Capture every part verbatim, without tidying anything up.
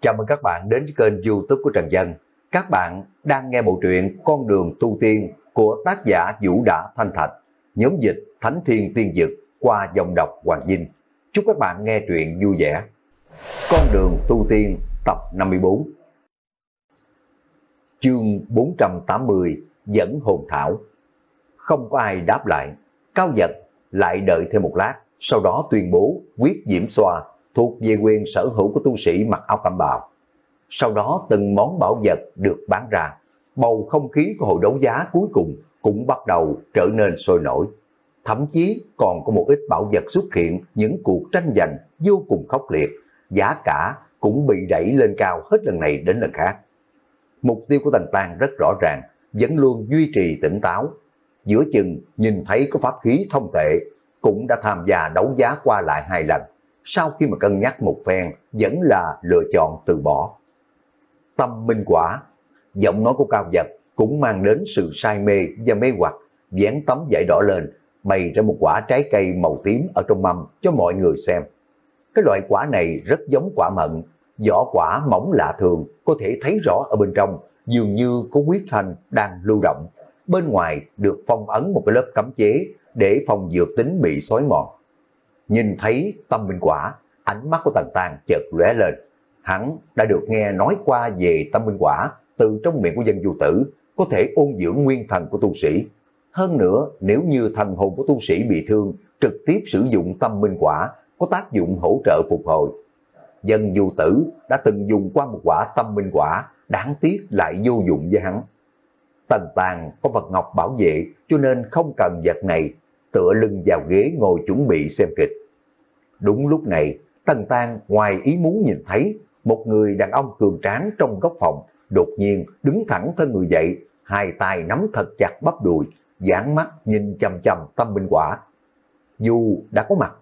Chào mừng các bạn đến với kênh YouTube của Trần Dân. Các bạn đang nghe bộ truyện Con đường tu tiên của tác giả Vũ Đã Thanh Thạch, nhóm dịch Thánh Thiên Tiên Dực qua dòng đọc Hoàng Vinh. Chúc các bạn nghe truyện vui vẻ. Con đường tu tiên tập năm mươi bốn. Chương bốn trăm tám mươi, dẫn hồn thảo. Không có ai đáp lại. Cao Vật lại đợi thêm một lát, sau đó tuyên bố quyết diễm xoa thuộc về quyền sở hữu của tu sĩ mặc áo cẩm bào. Sau đó từng món bảo vật được bán ra, bầu không khí của hội đấu giá cuối cùng cũng bắt đầu trở nên sôi nổi. Thậm chí còn có một ít bảo vật xuất hiện những cuộc tranh giành vô cùng khốc liệt, giá cả cũng bị đẩy lên cao hết lần này đến lần khác. Mục tiêu của Tần Tang rất rõ ràng, vẫn luôn duy trì tỉnh táo. Giữa chừng nhìn thấy có pháp khí thông tệ, cũng đã tham gia đấu giá qua lại hai lần. Sau khi mà cân nhắc một phen, vẫn là lựa chọn từ bỏ. Tâm minh quả, giọng nói của Cao Vật cũng mang đến sự say mê và mê hoặc, dán tấm vải đỏ lên, bày ra một quả trái cây màu tím ở trong mâm cho mọi người xem. Cái loại quả này rất giống quả mận, vỏ quả mỏng lạ thường, có thể thấy rõ ở bên trong, dường như có huyết thanh đang lưu động. Bên ngoài được phong ấn một cái lớp cấm chế để phòng dược tính bị xói mòn. Nhìn thấy tâm minh quả, ánh mắt của Tần Tang chợt lóe lên. Hắn đã được nghe nói qua về tâm minh quả từ trong miệng của Dân Du Tử, có thể ôn dưỡng nguyên thần của tu sĩ. Hơn nữa, nếu như thần hồn của tu sĩ bị thương, trực tiếp sử dụng tâm minh quả có tác dụng hỗ trợ phục hồi. Dân Du Tử đã từng dùng qua một quả tâm minh quả, đáng tiếc lại vô dụng với hắn. Tần Tang có vật ngọc bảo vệ cho nên không cần vật này, tựa lưng vào ghế ngồi chuẩn bị xem kịch. Đúng lúc này, Tần Tang ngoài ý muốn nhìn thấy một người đàn ông cường tráng trong góc phòng, đột nhiên đứng thẳng thân người dậy, hai tay nắm thật chặt bắp đùi, dán mắt nhìn chằm chằm tâm minh quả. Dù đã có mặt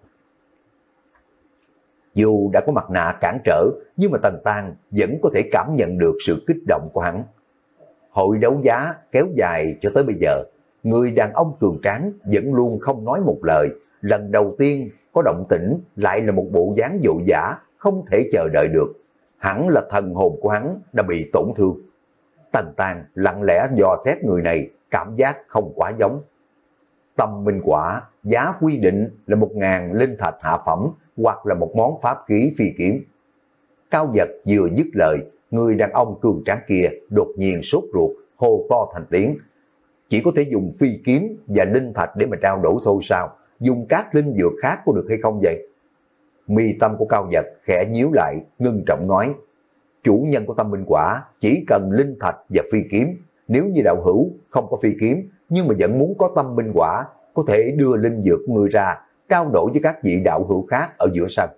Dù đã có mặt nạ cản trở, nhưng mà Tần Tang vẫn có thể cảm nhận được sự kích động của hắn. Hội đấu giá kéo dài cho tới bây giờ, người đàn ông cường tráng vẫn luôn không nói một lời. Lần đầu tiên có động tĩnh lại là một bộ dáng vội vã, không thể chờ đợi được. Hẳn là thần hồn của hắn đã bị tổn thương. Tần Tang lặng lẽ dò xét người này, cảm giác không quá giống. Tâm minh quả giá quy định là một ngàn linh thạch hạ phẩm hoặc là một món pháp khí phi kiếm. Cao Vật vừa dứt lời, người đàn ông cường tráng kia đột nhiên sốt ruột, hô to thành tiếng. Chỉ có thể dùng phi kiếm và linh thạch để mà trao đổi thôi sao? Dùng các linh dược khác có được hay không vậy? Mi tâm của Cao Vật khẽ nhíu lại, ngưng trọng nói. Chủ nhân của tâm minh quả chỉ cần linh thạch và phi kiếm. Nếu như đạo hữu không có phi kiếm, nhưng mà vẫn muốn có tâm minh quả, có thể đưa linh dược người ra, trao đổi với các vị đạo hữu khác ở giữa sân.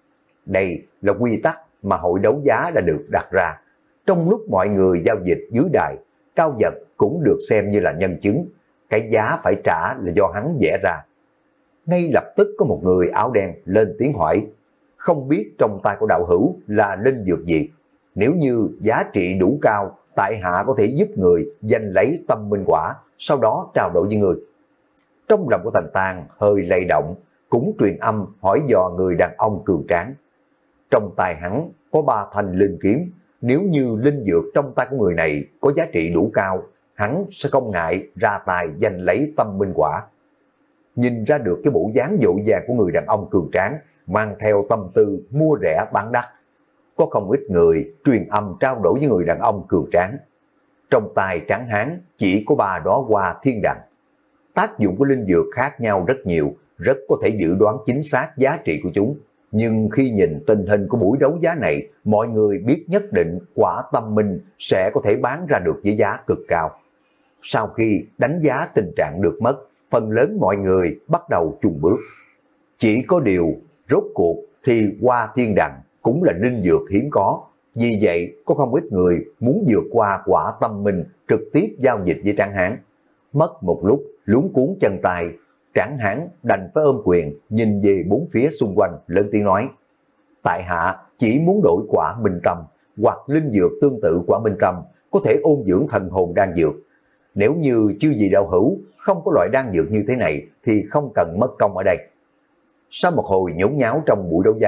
Đây là quy tắc mà hội đấu giá đã được đặt ra. Trong lúc mọi người giao dịch dưới đài, Cao Vật cũng được xem như là nhân chứng. Cái giá phải trả là do hắn vẽ ra. Ngay lập tức có một người áo đen lên tiếng hỏi, không biết trong tay của đạo hữu là linh dược gì? Nếu như giá trị đủ cao, tại hạ có thể giúp người giành lấy tâm minh quả, sau đó trao đổi với người. Trong lòng của Tần Tang hơi lay động, cũng truyền âm hỏi dò người đàn ông cường tráng. Trong tay hắn có ba thanh linh kiếm, nếu như linh dược trong tay của người này có giá trị đủ cao, hắn sẽ không ngại ra tay giành lấy tâm minh quả. Nhìn ra được cái bộ dáng vội vàng của người đàn ông cường tráng, mang theo tâm tư mua rẻ bán đắt. Có không ít người truyền âm trao đổi với người đàn ông cường tráng. Trong tay tráng hán chỉ có ba đóa hoa thiên đằng. Tác dụng của linh dược khác nhau rất nhiều, rất có thể dự đoán chính xác giá trị của chúng. Nhưng khi nhìn tình hình của buổi đấu giá này, mọi người biết nhất định quả tâm minh sẽ có thể bán ra được với giá cực cao. Sau khi đánh giá tình trạng được mất, phần lớn mọi người bắt đầu chùng bước. Chỉ có điều, rốt cuộc thì hoa thiên đằng cũng là linh dược hiếm có. Vì vậy, có không ít người muốn vượt qua quả tâm minh trực tiếp giao dịch với Tráng Hán. Mất một lúc, luống cuốn chân tay, Tráng Hán đành phải ôm quyền, nhìn về bốn phía xung quanh, lớn tiếng nói. Tại hạ chỉ muốn đổi quả minh tâm, hoặc linh dược tương tự quả minh tâm, có thể ôn dưỡng thần hồn đan dược. Nếu như chư vị đạo hữu không có loại đan dược như thế này, thì không cần mất công ở đây. Sau một hồi nhốn nháo trong buổi đấu giá,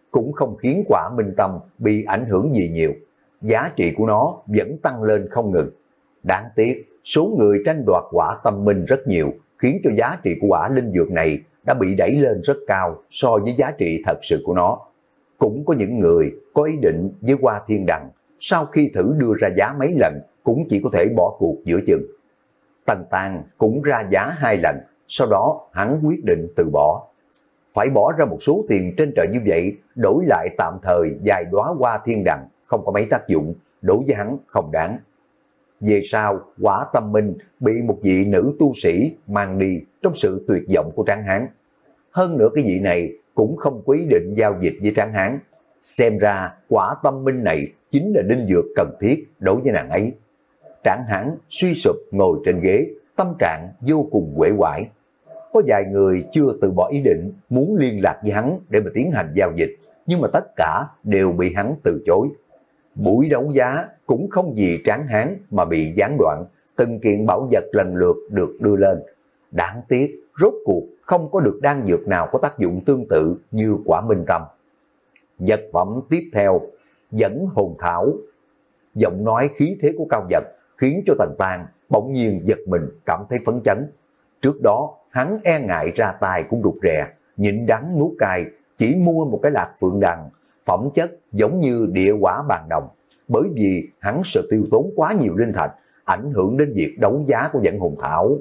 cũng không khiến quả minh tâm bị ảnh hưởng gì nhiều. Giá trị của nó vẫn tăng lên không ngừng. Đáng tiếc, số người tranh đoạt quả tâm minh rất nhiều, khiến cho giá trị của quả linh dược này đã bị đẩy lên rất cao so với giá trị thật sự của nó. Cũng có những người có ý định với Hoa Thiên Đằng, sau khi thử đưa ra giá mấy lần cũng chỉ có thể bỏ cuộc giữa chừng. Tần Tàng cũng ra giá hai lần, sau đó hắn quyết định từ bỏ. Phải bỏ ra một số tiền trên trời như vậy, đổi lại tạm thời vài đóa Hoa Thiên Đằng không có mấy tác dụng, đối với hắn không đáng. Về sau, quả tâm minh bị một vị nữ tu sĩ mang đi trong sự tuyệt vọng của Tráng Hán. Hơn nữa cái vị này cũng không có ý định giao dịch với Tráng Hán. Xem ra quả tâm minh này chính là linh dược cần thiết đối với nàng ấy. Tráng Hán suy sụp ngồi trên ghế, tâm trạng vô cùng uể oải. Có vài người chưa từ bỏ ý định muốn liên lạc với hắn để mà tiến hành giao dịch, nhưng mà tất cả đều bị hắn từ chối. Buổi đấu giá cũng không vì Tráng Hán mà bị gián đoạn, từng kiện bảo vật lần lượt được đưa lên. Đáng tiếc, rốt cuộc không có được đan dược nào có tác dụng tương tự như quả minh tâm. Vật phẩm tiếp theo, dẫn hồn thảo. Giọng nói khí thế của Cao Vật khiến cho Tần Tàng bỗng nhiên giật mình, cảm thấy phấn chấn. Trước đó, hắn e ngại ra tay cũng rụt rè, nhịn đắng nuốt cay, chỉ mua một cái lạc phượng đằng, phẩm chất giống như địa quả bàn đồng, bởi vì hắn sợ tiêu tốn quá nhiều linh thạch, ảnh hưởng đến việc đấu giá của dẫn hồn thảo.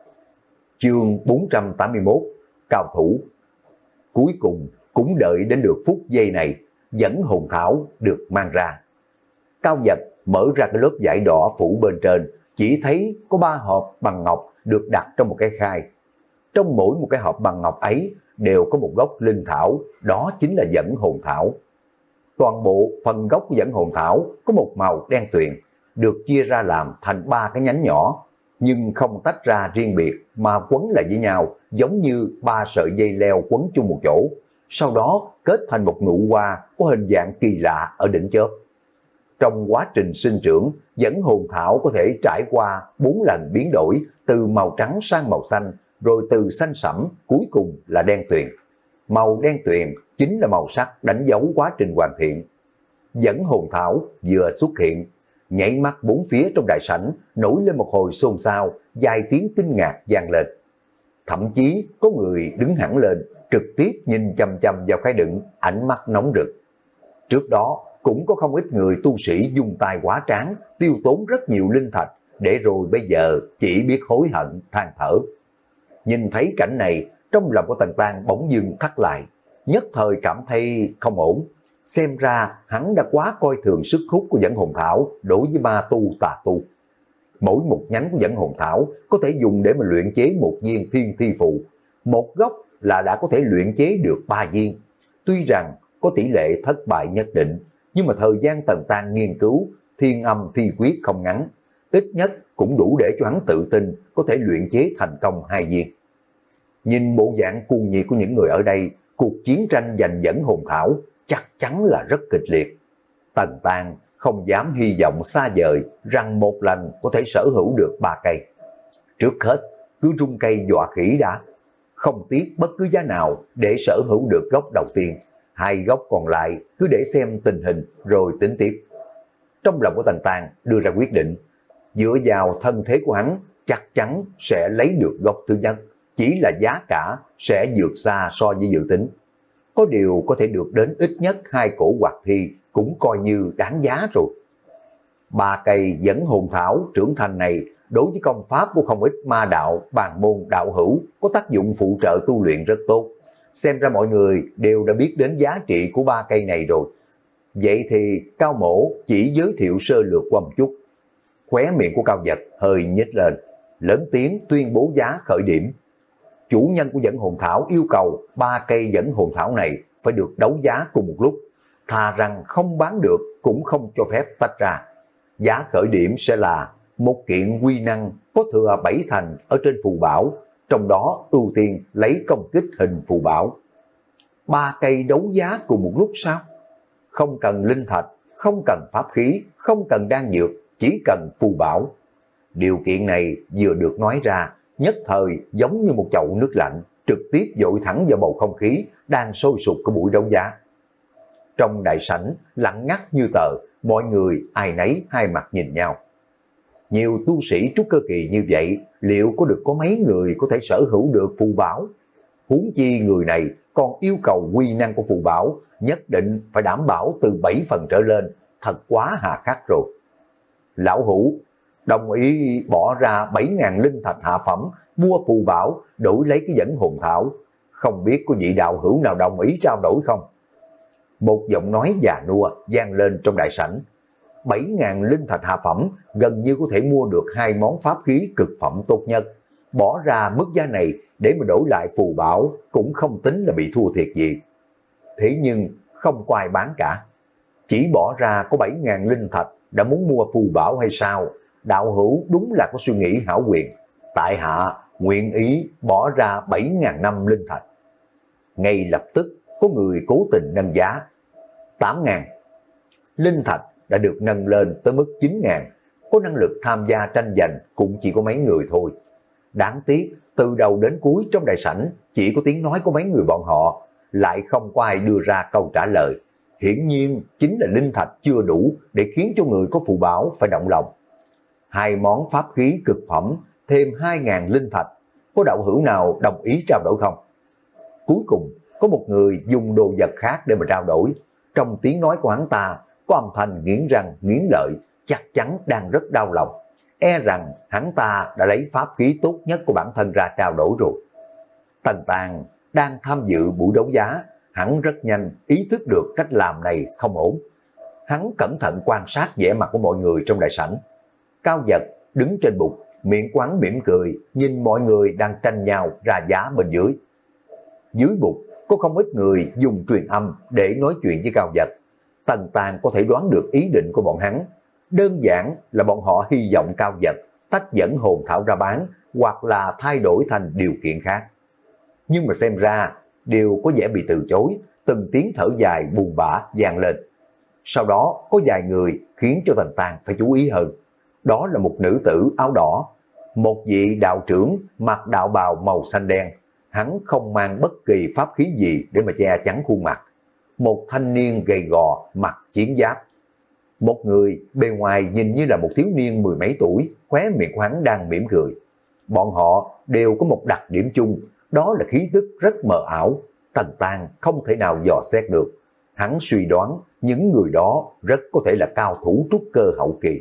Chương bốn trăm tám mươi mốt, cao thủ. Cuối cùng cũng đợi đến được phút giây này, dẫn hồn thảo được mang ra. Cao Vật mở ra cái lớp vải đỏ phủ bên trên, chỉ thấy có ba hộp bằng ngọc được đặt trong một cái khay. Trong mỗi một cái hộp bằng ngọc ấy đều có một gốc linh thảo, đó chính là dẫn hồn thảo. Toàn bộ phần gốc của dẫn hồn thảo có một màu đen tuyền, được chia ra làm thành ba cái nhánh nhỏ, nhưng không tách ra riêng biệt mà quấn lại với nhau, giống như ba sợi dây leo quấn chung một chỗ, sau đó kết thành một nụ hoa có hình dạng kỳ lạ ở đỉnh chóp. Trong quá trình sinh trưởng, dẫn hồn thảo có thể trải qua bốn lần biến đổi từ màu trắng sang màu xanh, rồi từ xanh sẫm cuối cùng là đen tuyền. Màu đen tuyền chính là màu sắc đánh dấu quá trình hoàn thiện. Dẫn hồn thảo vừa xuất hiện, nhảy mắt bốn phía trong đại sảnh nổi lên một hồi xôn xao, vài tiếng kinh ngạc vang lên. Thậm chí có người đứng hẳn lên, trực tiếp nhìn chằm chằm vào cái đựng, ánh mắt nóng rực. Trước đó cũng có không ít người tu sĩ dùng tài quá tráng, tiêu tốn rất nhiều linh thạch, để rồi bây giờ chỉ biết hối hận, than thở. Nhìn thấy cảnh này, trong lòng của Tần Tàng bỗng dưng thắt lại, nhất thời cảm thấy không ổn. Xem ra hắn đã quá coi thường sức hút của dẫn hồn thảo đối với ma tu tà tu. Mỗi một nhánh của dẫn hồn thảo có thể dùng để mà luyện chế một viên thiên thi phù. Một gốc là đã có thể luyện chế được ba viên. Tuy rằng có tỷ lệ thất bại nhất định, nhưng mà thời gian Tần Tàng nghiên cứu thiên âm thi quyết không ngắn, ít nhất cũng đủ để cho hắn tự tin có thể luyện chế thành công hai viên. Nhìn bộ dạng cuồng nhiệt của những người ở đây, cuộc chiến tranh giành dẫn hồn thảo chắc chắn là rất kịch liệt. Tần Tàng không dám hy vọng xa vời rằng một lần có thể sở hữu được ba cây. Trước hết, cứ rung cây dọa khỉ đã, không tiếc bất cứ giá nào để sở hữu được gốc đầu tiên. Hai gốc còn lại cứ để xem tình hình rồi tính tiếp. Trong lòng của Tần Tàng đưa ra quyết định, dựa vào thân thế của hắn chắc chắn sẽ lấy được gốc thứ nhất, chỉ là giá cả sẽ vượt xa so với dự tính. Có điều có thể được đến ít nhất hai cổ hoạt thi cũng coi như đáng giá rồi. Ba cây dẫn hồn thảo trưởng thành này đối với công pháp của không ít ma đạo, bàn môn, đạo hữu có tác dụng phụ trợ tu luyện rất tốt. Xem ra mọi người đều đã biết đến giá trị của ba cây này rồi. Vậy thì Cao Mổ chỉ giới thiệu sơ lược qua một chút. Khóe miệng của Cao Vật hơi nhếch lên, lớn tiếng tuyên bố giá khởi điểm. Chủ nhân của dẫn hồn thảo yêu cầu ba cây dẫn hồn thảo này phải được đấu giá cùng một lúc, thà rằng không bán được cũng không cho phép tách ra. Giá khởi điểm sẽ là một kiện quy năng có thừa bảy thành ở trên phù bảo, trong đó ưu tiên lấy công kích hình phù bảo. Ba cây đấu giá cùng một lúc sao? Không cần linh thạch, không cần pháp khí, không cần đan dược, chỉ cần phù bảo. Điều kiện này vừa được nói ra, nhất thời giống như một chậu nước lạnh, trực tiếp dội thẳng vào bầu không khí đang sôi sục của buổi đấu giá. Trong đại sảnh lặng ngắt như tờ, mọi người ai nấy hai mặt nhìn nhau. Nhiều tu sĩ trúc cơ kỳ như vậy, liệu có được có mấy người có thể sở hữu được phù bảo? Huống chi người này còn yêu cầu quy năng của phù bảo, nhất định phải đảm bảo từ bảy phần trở lên, thật quá hà khắc rồi. Lão Hữu đồng ý bỏ ra bảy ngàn linh thạch hạ phẩm, mua phù bảo, đổi lấy cái dẫn hồn thảo. Không biết có vị đạo hữu nào đồng ý trao đổi không? Một giọng nói già nua vang lên trong đại sảnh. bảy ngàn linh thạch hạ phẩm gần như có thể mua được hai món pháp khí cực phẩm tốt nhất. Bỏ ra mức giá này để mà đổi lại phù bảo cũng không tính là bị thua thiệt gì. Thế nhưng không có ai bán cả. Chỉ bỏ ra có bảy ngàn linh thạch đã muốn mua phù bảo hay sao? Đạo hữu đúng là có suy nghĩ hảo quyền. Tại hạ nguyện ý bỏ ra bảy ngàn năm linh thạch. Ngay lập tức có người cố tình nâng giá. tám ngàn. Linh thạch đã được nâng lên tới mức chín ngàn. Có năng lực tham gia tranh giành cũng chỉ có mấy người thôi. Đáng tiếc từ đầu đến cuối trong đại sảnh chỉ có tiếng nói của mấy người bọn họ, lại không có ai đưa ra câu trả lời. Hiển nhiên chính là linh thạch chưa đủ để khiến cho người có phù bảo phải động lòng. Hai món pháp khí cực phẩm thêm hai ngàn linh thạch, có đạo hữu nào đồng ý trao đổi không? Cuối cùng có một người dùng đồ vật khác để mà trao đổi. Trong tiếng nói của hắn ta có âm thanh nghiến răng nghiến lợi, chắc chắn đang rất đau lòng. E rằng hắn ta đã lấy pháp khí tốt nhất của bản thân ra trao đổi rồi. Tần Tàng đang tham dự buổi đấu giá, hắn rất nhanh ý thức được cách làm này không ổn. Hắn cẩn thận quan sát vẻ mặt của mọi người trong đại sảnh. Cao Giật đứng trên bục, miệng quán mỉm cười, nhìn mọi người đang tranh nhau ra giá bên dưới. Dưới bục có không ít người dùng truyền âm để nói chuyện với Cao Giật. Tần Tàng có thể đoán được ý định của bọn hắn. Đơn giản là bọn họ hy vọng Cao Giật tách dẫn hồn thảo ra bán, hoặc là thay đổi thành điều kiện khác. Nhưng mà xem ra đều có vẻ bị từ chối, từng tiếng thở dài buồn bã vang lên. Sau đó có vài người khiến cho Tần Tàng phải chú ý hơn. Đó là một nữ tử áo đỏ, một vị đạo trưởng mặc đạo bào màu xanh đen. Hắn không mang bất kỳ pháp khí gì để mà che chắn khuôn mặt. Một thanh niên gầy gò mặc chiến giáp. Một người bề ngoài nhìn như là một thiếu niên mười mấy tuổi, khóe miệng của hắn đang mỉm cười. Bọn họ đều có một đặc điểm chung, đó là khí tức rất mờ ảo. Tần Tàng không thể nào dò xét được. Hắn suy đoán những người đó rất có thể là cao thủ trúc cơ hậu kỳ.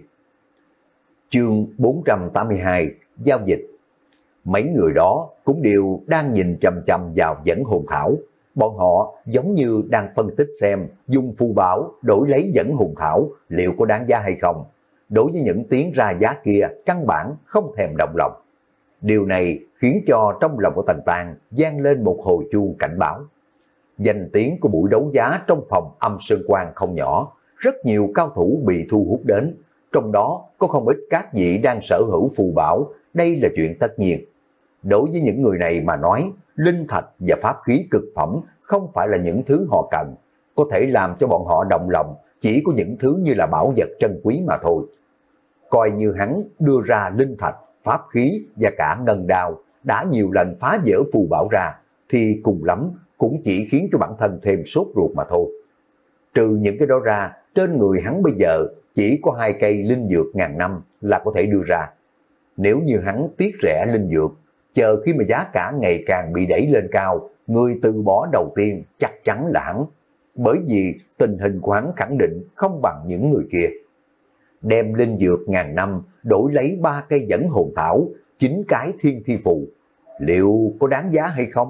Chương bốn trăm tám mươi hai, giao dịch. Mấy người đó cũng đều đang nhìn chằm chằm vào dẫn hồn thảo. Bọn họ giống như đang phân tích xem dùng phù bảo đổi lấy dẫn hồn thảo liệu có đáng giá hay không. Đối với những tiếng ra giá kia căn bản không thèm động lòng. Điều này khiến cho trong lòng của Tần Tàng vang lên một hồi chuông cảnh báo. Danh tiếng của buổi đấu giá trong phòng Âm Sơn Quan không nhỏ, rất nhiều cao thủ bị thu hút đến. Trong đó có không ít các vị đang sở hữu phù bảo, đây là chuyện tất nhiên. Đối với những người này mà nói, linh thạch và pháp khí cực phẩm không phải là những thứ họ cần. Có thể làm cho bọn họ động lòng chỉ có những thứ như là bảo vật trân quý mà thôi. Coi như hắn đưa ra linh thạch, pháp khí và cả ngân đao đã nhiều lần phá vỡ phù bảo ra, thì cùng lắm cũng chỉ khiến cho bản thân thêm sốt ruột mà thôi. Trừ những cái đó ra, trên người hắn bây giờ chỉ có hai cây linh dược ngàn năm là có thể đưa ra. Nếu như hắn tiếc rẻ linh dược, chờ khi mà giá cả ngày càng bị đẩy lên cao, người từ bỏ đầu tiên chắc chắn là hắn. Bởi vì tình hình của hắn khẳng định không bằng những người kia. Đem linh dược ngàn năm đổi lấy ba cây dẫn hồn thảo, chín cái thiên thi phù, liệu có đáng giá hay không?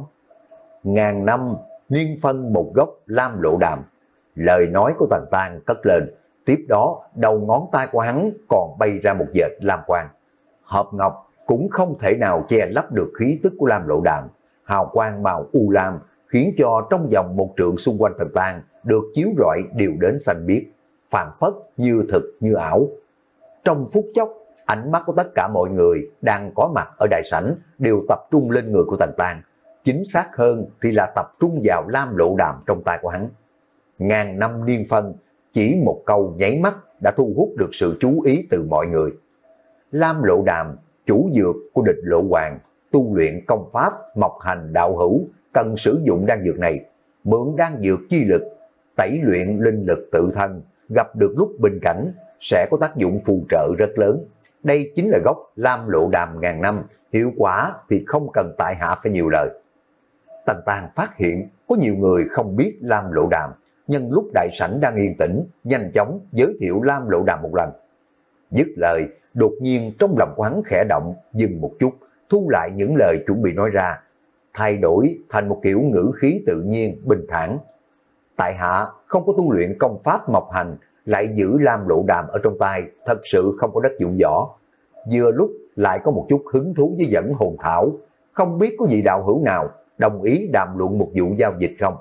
Ngàn năm niên phân một gốc lam lộ đàm. Lời nói của Tần Tàng cất lên, tiếp đó đầu ngón tay của hắn còn bay ra một vệt lam quang. Hộp ngọc cũng không thể nào che lấp được khí tức của lam lộ đàm. Hào quang màu u lam khiến cho trong vòng một trượng xung quanh Tần Tàng được chiếu rọi đều đến xanh biếc, phảng phất như thực như ảo. Trong phút chốc, ánh mắt của tất cả mọi người đang có mặt ở đại sảnh đều tập trung lên người của Tần Tàng. Chính xác hơn thì là tập trung vào lam lộ đàm trong tay của hắn. Ngàn năm niên phân, chỉ một câu nháy mắt đã thu hút được sự chú ý từ mọi người. Lam lộ đàm, chủ dược của Địch Lộ Hoàng, tu luyện công pháp mộc hành đạo hữu, cần sử dụng đan dược này, mượn đan dược chi lực, tẩy luyện linh lực tự thân, gặp được lúc bình cảnh, sẽ có tác dụng phù trợ rất lớn. Đây chính là gốc Lam Lộ Đàm ngàn năm, hiệu quả thì không cần tại hạ phải nhiều lời. Tần Tàng phát hiện có nhiều người không biết Lam Lộ Đàm, nhân lúc đại sảnh đang yên tĩnh, nhanh chóng giới thiệu Lam Lộ Đàm một lần. Dứt lời, đột nhiên trong lòng của hắn khẽ động, dừng một chút, thu lại những lời chuẩn bị nói ra, thay đổi thành một kiểu ngữ khí tự nhiên, bình thản. Tại hạ không có tu luyện công pháp mộc hành, lại giữ Lam Lộ Đàm ở trong tay, thật sự không có đất dụng võ. Vừa lúc lại có một chút hứng thú với dẫn hồn thảo, không biết có vị đạo hữu nào đồng ý đàm luận một vụ giao dịch không?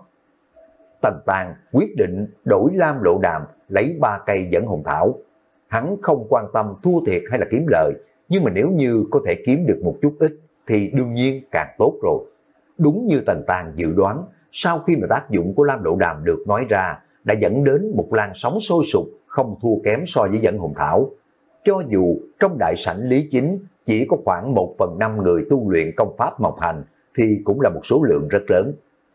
Tần Tàng quyết định đổi Lam Lộ Đàm lấy ba cây dẫn hồn thảo. Hắn không quan tâm thua thiệt hay là kiếm lời, nhưng mà nếu như có thể kiếm được một chút ít thì đương nhiên càng tốt rồi. Đúng như Tần Tàng dự đoán, sau khi mà tác dụng của Lam Lộ Đàm được nói ra, đã dẫn đến một làn sóng sôi sục không thua kém so với dẫn hồn thảo. Cho dù trong đại sảnh Lý Chính chỉ có khoảng một phần năm người tu luyện công pháp mộc hành, thì cũng là một số lượng rất lớn.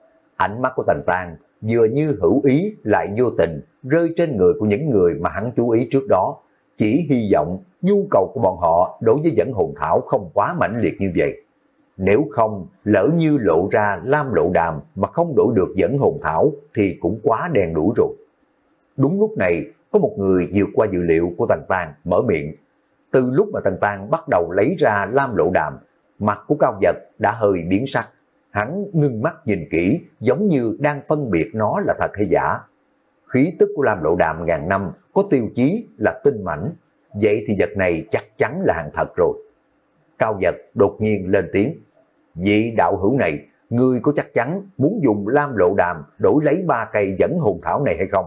Ánh mắt của Tần Tàng vừa như hữu ý lại vô tình rơi trên người của những người mà hắn chú ý trước đó, chỉ hy vọng nhu cầu của bọn họ đối với dẫn hồn thảo không quá mãnh liệt như vậy. Nếu không, lỡ như lộ ra Lam Lộ Đàm mà không đổi được dẫn hồn thảo thì cũng quá đen đủi rồi. Đúng lúc này, có một người vượt qua dự liệu của Tần Tàng mở miệng. Từ lúc mà Tần Tàng bắt đầu lấy ra Lam Lộ Đàm, mặt của Cao Vật đã hơi biến sắc. Hắn ngưng mắt nhìn kỹ, giống như đang phân biệt nó là thật hay giả. Khí tức của Lam Lộ Đàm ngàn năm có tiêu chí là tinh mãnh, vậy thì vật này chắc chắn là hàng thật rồi. Cao Vật đột nhiên lên tiếng. Vị đạo hữu này, ngươi có chắc chắn muốn dùng Lam Lộ Đàm đổi lấy ba cây dẫn hồn thảo này hay không?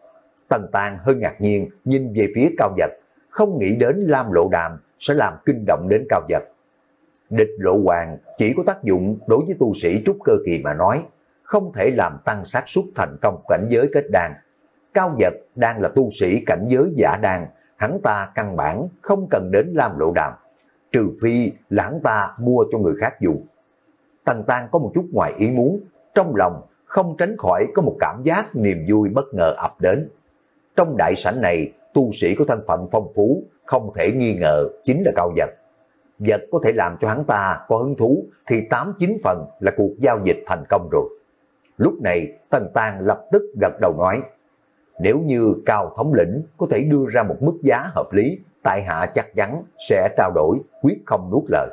Tần Tàng hơi ngạc nhiên nhìn về phía Cao Vật, không nghĩ đến Lam Lộ Đàm sẽ làm kinh động đến Cao Vật. Địch Lộ Hoàng chỉ có tác dụng đối với tu sĩ trúc cơ kỳ mà nói, không thể làm tăng xác suất thành công cảnh giới kết đan. Cao Vật đang là tu sĩ cảnh giới giả đan, hắn ta căn bản không cần đến Lam Lộ Đàm, trừ phi là hắn ta mua cho người khác dùng. Tần Tàng có một chút ngoài ý muốn, trong lòng không tránh khỏi có một cảm giác niềm vui bất ngờ ập đến. Trong đại sảnh này, tu sĩ có thân phận phong phú, không thể nghi ngờ chính là Cao Vật. Vật có thể làm cho hắn ta có hứng thú thì tám chín phần là cuộc giao dịch thành công rồi. Lúc này Tần Tàng lập tức gật đầu nói, nếu như Cao thống lĩnh có thể đưa ra một mức giá hợp lý, tại hạ chắc chắn sẽ trao đổi, quyết không nuốt lời.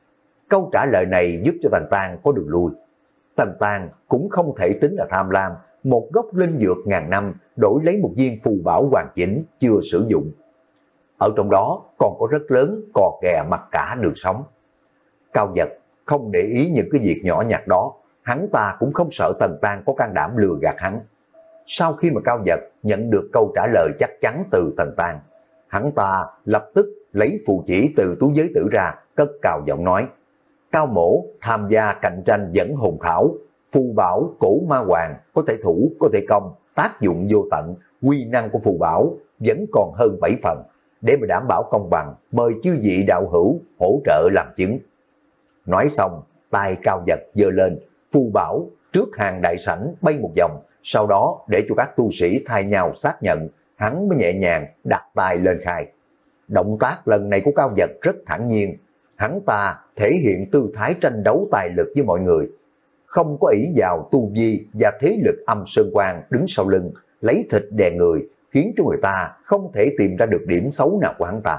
Câu trả lời này giúp cho Tần Tàng có đường lui. Tần Tàng cũng không thể tính là tham lam, một gốc linh dược ngàn năm đổi lấy một viên phù bảo hoàn chỉnh chưa sử dụng. Ở trong đó còn có rất lớn cò kè mặt cả đường sống. Cao Vật không để ý những cái việc nhỏ nhặt đó, hắn ta cũng không sợ Tần Tàng có can đảm lừa gạt hắn. Sau khi mà Cao Vật nhận được câu trả lời chắc chắn từ Tần Tàng, hắn ta lập tức lấy phù chỉ từ túi giới tử ra, cất cao giọng nói, Cao mỗ tham gia cạnh tranh dẫn hồn thảo, phù bảo cổ ma hoàng có thể thủ, có thể công, tác dụng vô tận, quy năng của phù bảo vẫn còn hơn bảy phần. Để mà đảm bảo công bằng, mời chư vị đạo hữu hỗ trợ làm chứng. Nói xong, tay Cao Vật giơ lên, phù bảo trước hàng đại sảnh bay một vòng, sau đó để cho các tu sĩ thay nhau xác nhận, hắn mới nhẹ nhàng đặt tay lên khai. Động tác lần này của Cao Vật rất thản nhiên, hắn ta thể hiện tư thái tranh đấu tài lực với mọi người, không có ỷ vào tu vi và thế lực âm sơn quang đứng sau lưng, lấy thịt đè người, khiến cho người ta không thể tìm ra được điểm xấu nào của hắn ta.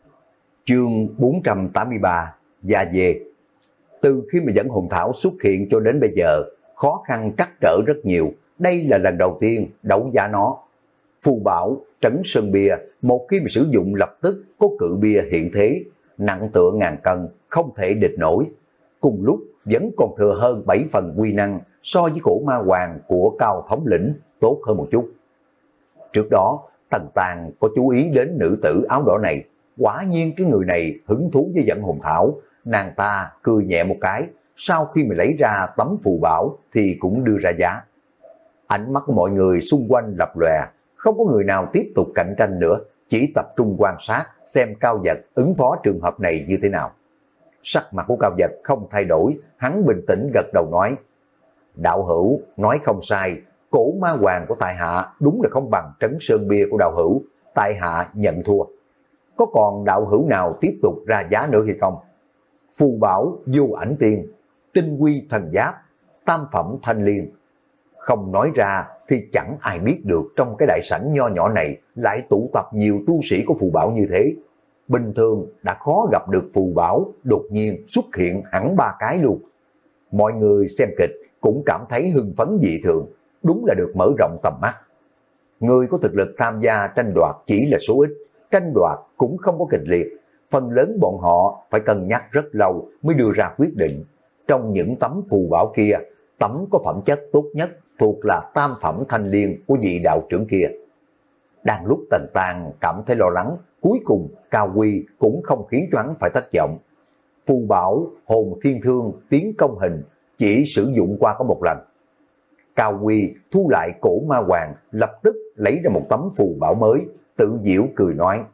Chương bốn trăm tám mươi ba, Gia Dê. Từ khi mà dẫn hồn thảo xuất hiện cho đến bây giờ, khó khăn trắc trở rất nhiều, đây là lần đầu tiên đấu giá nó. Phù bảo, trấn sơn bia, một khi mà sử dụng lập tức có cự bia hiện thế, nặng tựa ngàn cân, không thể địch nổi. Cùng lúc vẫn còn thừa hơn bảy phần quy năng so với cổ ma hoàng của Cao thống lĩnh tốt hơn một chút. Trước đó, Tần Tàng có chú ý đến nữ tử áo đỏ này, quả nhiên cái người này hứng thú với dẫn hồn thảo, nàng ta cười nhẹ một cái, sau khi mà lấy ra tấm phù bảo thì cũng đưa ra giá. Ánh mắt của mọi người xung quanh lập lòe, không có người nào tiếp tục cạnh tranh nữa, chỉ tập trung quan sát xem Cao Vật ứng phó trường hợp này như thế nào. Sắc mặt của Cao Vật không thay đổi, hắn bình tĩnh gật đầu nói, đạo hữu nói không sai, cổ ma hoàng của tại hạ đúng là không bằng trấn sơn bia của đạo hữu, tại hạ nhận thua. Có còn đạo hữu nào tiếp tục ra giá nữa hay không? Phù bảo vô ảnh tiên, tinh quy thần giáp, tam phẩm thanh liên. Không nói ra thì chẳng ai biết được trong cái đại sảnh nho nhỏ này lại tụ tập nhiều tu sĩ có phù bảo như thế. Bình thường đã khó gặp được phù bảo đột nhiên xuất hiện hẳn ba cái luôn. Mọi người xem kịch cũng cảm thấy hưng phấn dị thường, đúng là được mở rộng tầm mắt. Người có thực lực tham gia tranh đoạt chỉ là số ít, tranh đoạt cũng không có kịch liệt, phần lớn bọn họ phải cân nhắc rất lâu mới đưa ra quyết định. Trong những tấm phù bảo kia, tấm có phẩm chất tốt nhất thuộc là tam phẩm thanh liên của vị đạo trưởng kia. Đang lúc Tần Tàng cảm thấy lo lắng, cuối cùng Cao Quy cũng không khiến cho hắn phải thất vọng. Phù bảo hồn thiên thương tiến công hình chỉ sử dụng qua có một lần. Cao Quy thu lại cổ ma hoàng, lập tức lấy ra một tấm phù bảo mới, tự giễu cười nói: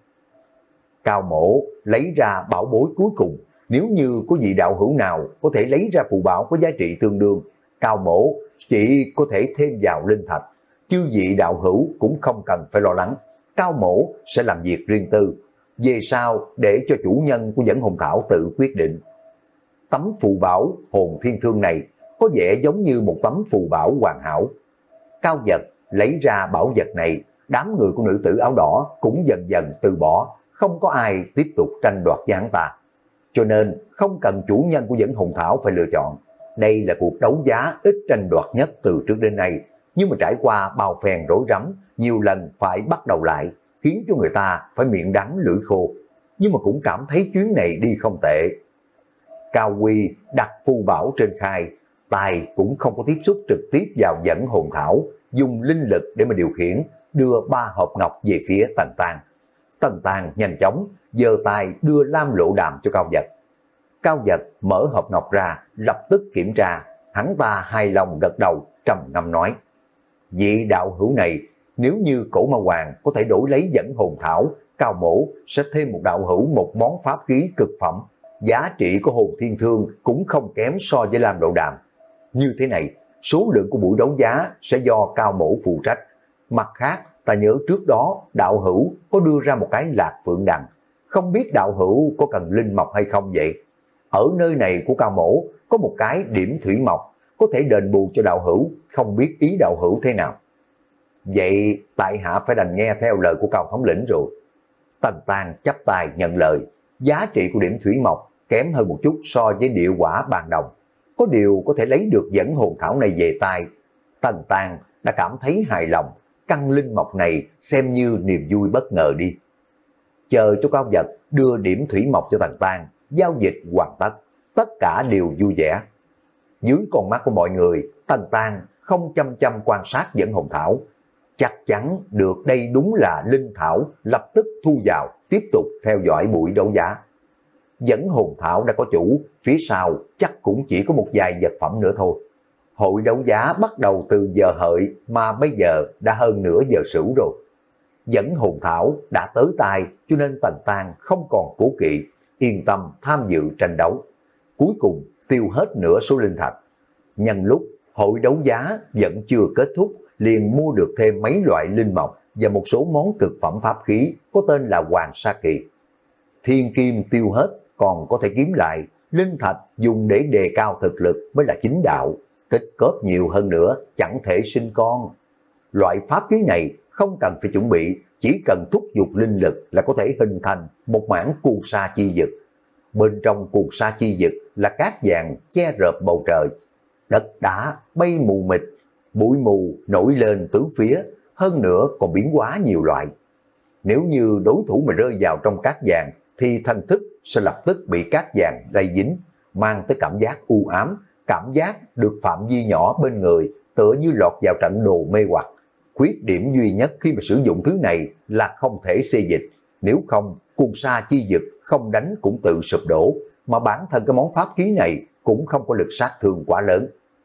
Cao mổ lấy ra bảo bối cuối cùng, nếu như có vị đạo hữu nào có thể lấy ra phù bảo có giá trị tương đương, Cao mổ chỉ có thể thêm vào linh thạch. Chư vị đạo hữu cũng không cần phải lo lắng, Cao mổ sẽ làm việc riêng tư, về sau để cho chủ nhân của Dẫn Hồn Thảo tự quyết định. Tấm phù bảo hồn thiên thương này có vẻ giống như một tấm phù bảo hoàn hảo. Cao Giật lấy ra bảo vật này, đám người của nữ tử áo đỏ cũng dần dần từ bỏ, không có ai tiếp tục tranh đoạt với hắn ta. Cho nên không cần chủ nhân của Dẫn Hồn Thảo phải lựa chọn. Đây là cuộc đấu giá ít tranh đoạt nhất từ trước đến nay, nhưng mà trải qua bao phen rối rắm, nhiều lần phải bắt đầu lại, khiến cho người ta phải miệng đắng lưỡi khô, nhưng mà cũng cảm thấy chuyến này đi không tệ. Cao Quy đặt phù bảo trên khai, tài cũng không có tiếp xúc trực tiếp vào Dẫn Hồn Thảo, dùng linh lực để mà điều khiển, đưa ba hộp ngọc về phía Tần Tàng. Tần Tàng nhanh chóng giơ tay đưa lam lộ đàm cho Cao Giật. Cao Giật mở hộp ngọc ra, lập tức kiểm tra, hắn ta hài lòng gật đầu, trầm ngâm nói: vị đạo hữu này, nếu như cổ ma hoàng có thể đổi lấy Dẫn Hồn Thảo, Cao mổ sẽ thêm một đạo hữu một món pháp khí cực phẩm, giá trị của hồn thiên thương cũng không kém so với lam độ đàm. Như thế này, số lượng của buổi đấu giá sẽ do Cao mổ phụ trách. Mặt khác, ta nhớ trước đó đạo hữu có đưa ra một cái lạc phượng đằng, không biết đạo hữu có cần linh mộc hay không vậy? Ở nơi này của Cao mổ có một cái điểm thủy mộc, có thể đền bù cho đạo hữu, không biết ý đạo hữu thế nào? Vậy tại hạ phải đành nghe theo lời của Cao thống lĩnh rồi. Tần Tàng chắp tay nhận lời, giá trị của điểm thủy mộc kém hơn một chút so với địa quả bàn đồng, có điều có thể lấy được Dẫn Hồn Thảo này về tay. Tần Tàng đã cảm thấy hài lòng, căn linh mộc này xem như niềm vui bất ngờ đi. Chờ cho Cao Giật đưa điểm thủy mộc cho Tần Tàng, giao dịch hoàn tất, tất cả đều vui vẻ. Dưới con mắt của mọi người, Tần Tàng không chăm chăm quan sát Dẫn Hồn Thảo, chắc chắn được đây đúng là linh thảo, lập tức thu vào, tiếp tục theo dõi buổi đấu giá. Dẫn Hồn Thảo đã có chủ, phía sau chắc cũng chỉ có một vài vật phẩm nữa thôi. Hội đấu giá bắt đầu từ giờ hợi mà bây giờ đã hơn nửa giờ sửu rồi. Dẫn Hồn Thảo đã tới tay, cho nên Tần Tàng không còn cố kỵ, yên tâm tham dự tranh đấu. Cuối cùng tiêu hết nửa số linh thạch. Nhân lúc hội đấu giá vẫn chưa kết thúc, liền mua được thêm mấy loại linh mộc và một số món cực phẩm pháp khí có tên là Hoàng Sa Kỳ. Thiên kim tiêu hết, còn có thể kiếm lại, linh thạch dùng để đề cao thực lực mới là chính đạo, tích cóp nhiều hơn nữa chẳng thể sinh con. Loại pháp khí này không cần phải chuẩn bị, chỉ cần thúc giục linh lực là có thể hình thành một mảng cuồng sa chi dực. Bên trong cuồng sa chi dực là cát vàng che rợp bầu trời, đất đá bay mù mịt, bụi mù nổi lên tứ phía, hơn nữa còn biến hóa nhiều loại. Nếu như đối thủ mà rơi vào trong cát vàng thì thân thức sẽ lập tức bị cát vàng lây dính, mang tới cảm giác u ám, cảm giác được phạm vi nhỏ bên người, tựa như lọt vào trận đồ mê hoặc. Khuyết điểm duy nhất khi mà sử dụng thứ này là không thể xê dịch, nếu không cuồng sa chi dực không đánh cũng tự sụp đổ, mà bản thân cái món pháp khí này cũng không có lực sát thương quá lớn.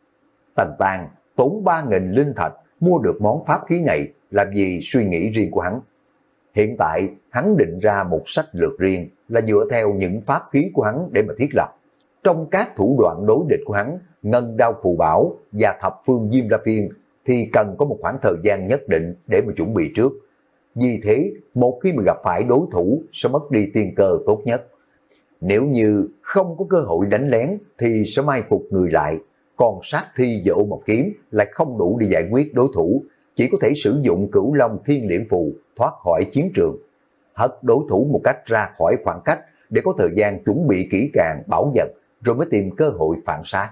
Tần Tàng tốn ba nghìn linh thạch mua được món pháp khí này làm gì suy nghĩ riêng của hắn. Hiện tại hắn định ra một sách lược riêng là dựa theo những pháp khí của hắn để mà thiết lập. Trong các thủ đoạn đối địch của hắn, ngân đao phù bảo và thập phương diêm la phiên thì cần có một khoảng thời gian nhất định để mà chuẩn bị trước. Vì thế, một khi mà gặp phải đối thủ sẽ mất đi tiên cơ tốt nhất. Nếu như không có cơ hội đánh lén thì sẽ mai phục người lại, còn sát thi và ôm một kiếm lại không đủ để giải quyết đối thủ, chỉ có thể sử dụng Cửu Long Thiên Liễn Phù thoát khỏi chiến trường, hất đối thủ một cách ra khỏi khoảng cách để có thời gian chuẩn bị kỹ càng bảo vật rồi mới tìm cơ hội phản sát.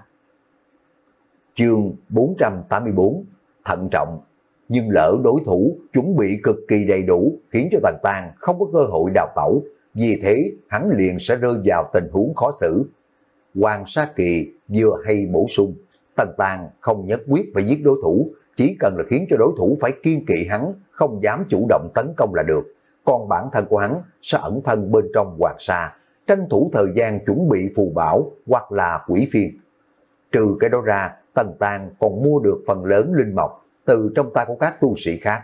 Chương bốn trăm tám mươi tư, thận trọng. Nhưng lỡ đối thủ chuẩn bị cực kỳ đầy đủ khiến cho Tần Tang không có cơ hội đào tẩu, vì thế hắn liền sẽ rơi vào tình huống khó xử. Hoàng Sa Kỳ vừa hay bổ sung, Tần Tang không nhất quyết phải giết đối thủ, chỉ cần là khiến cho đối thủ phải kiên kỵ hắn, không dám chủ động tấn công là được. Còn bản thân của hắn sẽ ẩn thân bên trong Hoàng Sa, tranh thủ thời gian chuẩn bị phù bảo hoặc là quỷ phiên. Trừ cái đó ra, Tần Tang còn mua được phần lớn linh mộc từ trong tay của các tu sĩ khác.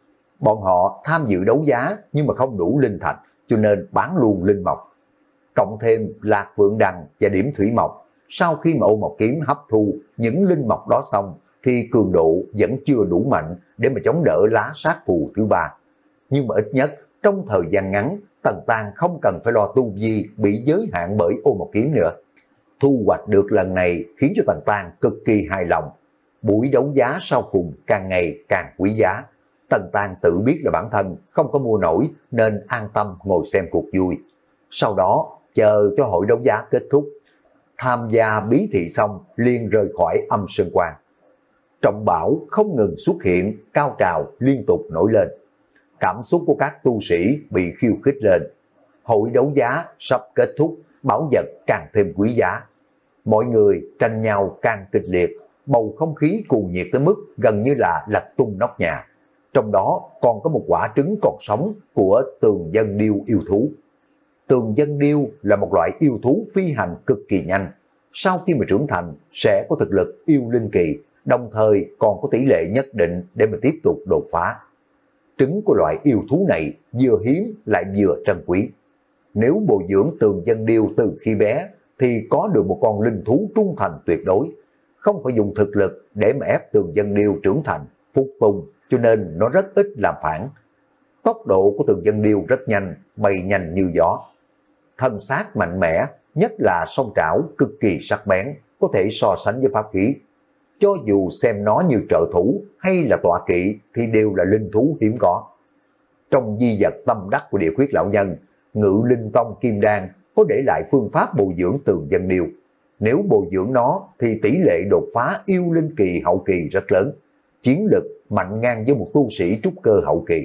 Bọn họ tham dự đấu giá nhưng mà không đủ linh thạch, cho nên bán luôn linh mộc. Cộng thêm Lạc Phượng Đằng và Điểm Thủy Mộc, sau khi mà Ô Mộc Kiếm hấp thu những linh mộc đó xong, thì cường độ vẫn chưa đủ mạnh để mà chống đỡ lá sát phù thứ ba. Nhưng mà ít nhất, trong thời gian ngắn, Tần Tang không cần phải lo tu vi bị giới hạn bởi Ô Mộc Kiếm nữa. Thu hoạch được lần này khiến cho Tần Tang cực kỳ hài lòng. Buổi đấu giá sau cùng càng ngày càng quý giá. Tần Tang tự biết là bản thân không có mua nổi nên an tâm ngồi xem cuộc vui. Sau đó chờ cho hội đấu giá kết thúc, tham gia bí thị xong liền rời khỏi Âm Sơn Quan. Trọng bảo không ngừng xuất hiện, cao trào liên tục nổi lên. Cảm xúc của các tu sĩ bị khiêu khích lên. Hội đấu giá sắp kết thúc, bảo vật càng thêm quý giá. Mọi người tranh nhau càng kịch liệt, bầu không khí cuồng nhiệt tới mức gần như là lật tung nóc nhà. Trong đó còn có một quả trứng còn sống của Tường Dân Điêu yêu thú. Tường Dân Điêu là một loại yêu thú phi hành cực kỳ nhanh. Sau khi mà trưởng thành sẽ có thực lực yêu linh kỳ, đồng thời còn có tỷ lệ nhất định để mà tiếp tục đột phá. Trứng của loại yêu thú này vừa hiếm lại vừa trân quý. Nếu bồi dưỡng Tường Dân Điêu từ khi bé thì có được một con linh thú trung thành tuyệt đối, không phải dùng thực lực để mà ép Tường Dân Điêu trưởng thành, phục tùng, cho nên nó rất ít làm phản. Tốc độ của Tường Dân Điêu rất nhanh, bay nhanh như gió. Thân xác mạnh mẽ, nhất là song trảo cực kỳ sắc bén, có thể so sánh với pháp khí. Cho dù xem nó như trợ thủ hay là tọa kỵ thì đều là linh thú hiếm có. Trong di vật tâm đắc của Địa Khuyết lão nhân, Ngự Linh Tông Kim Đan có để lại phương pháp bồi dưỡng Tường Dân Điêu. Nếu bồi dưỡng nó thì tỷ lệ đột phá yêu linh kỳ hậu kỳ rất lớn, chiến lực mạnh ngang với một tu sĩ trúc cơ hậu kỳ.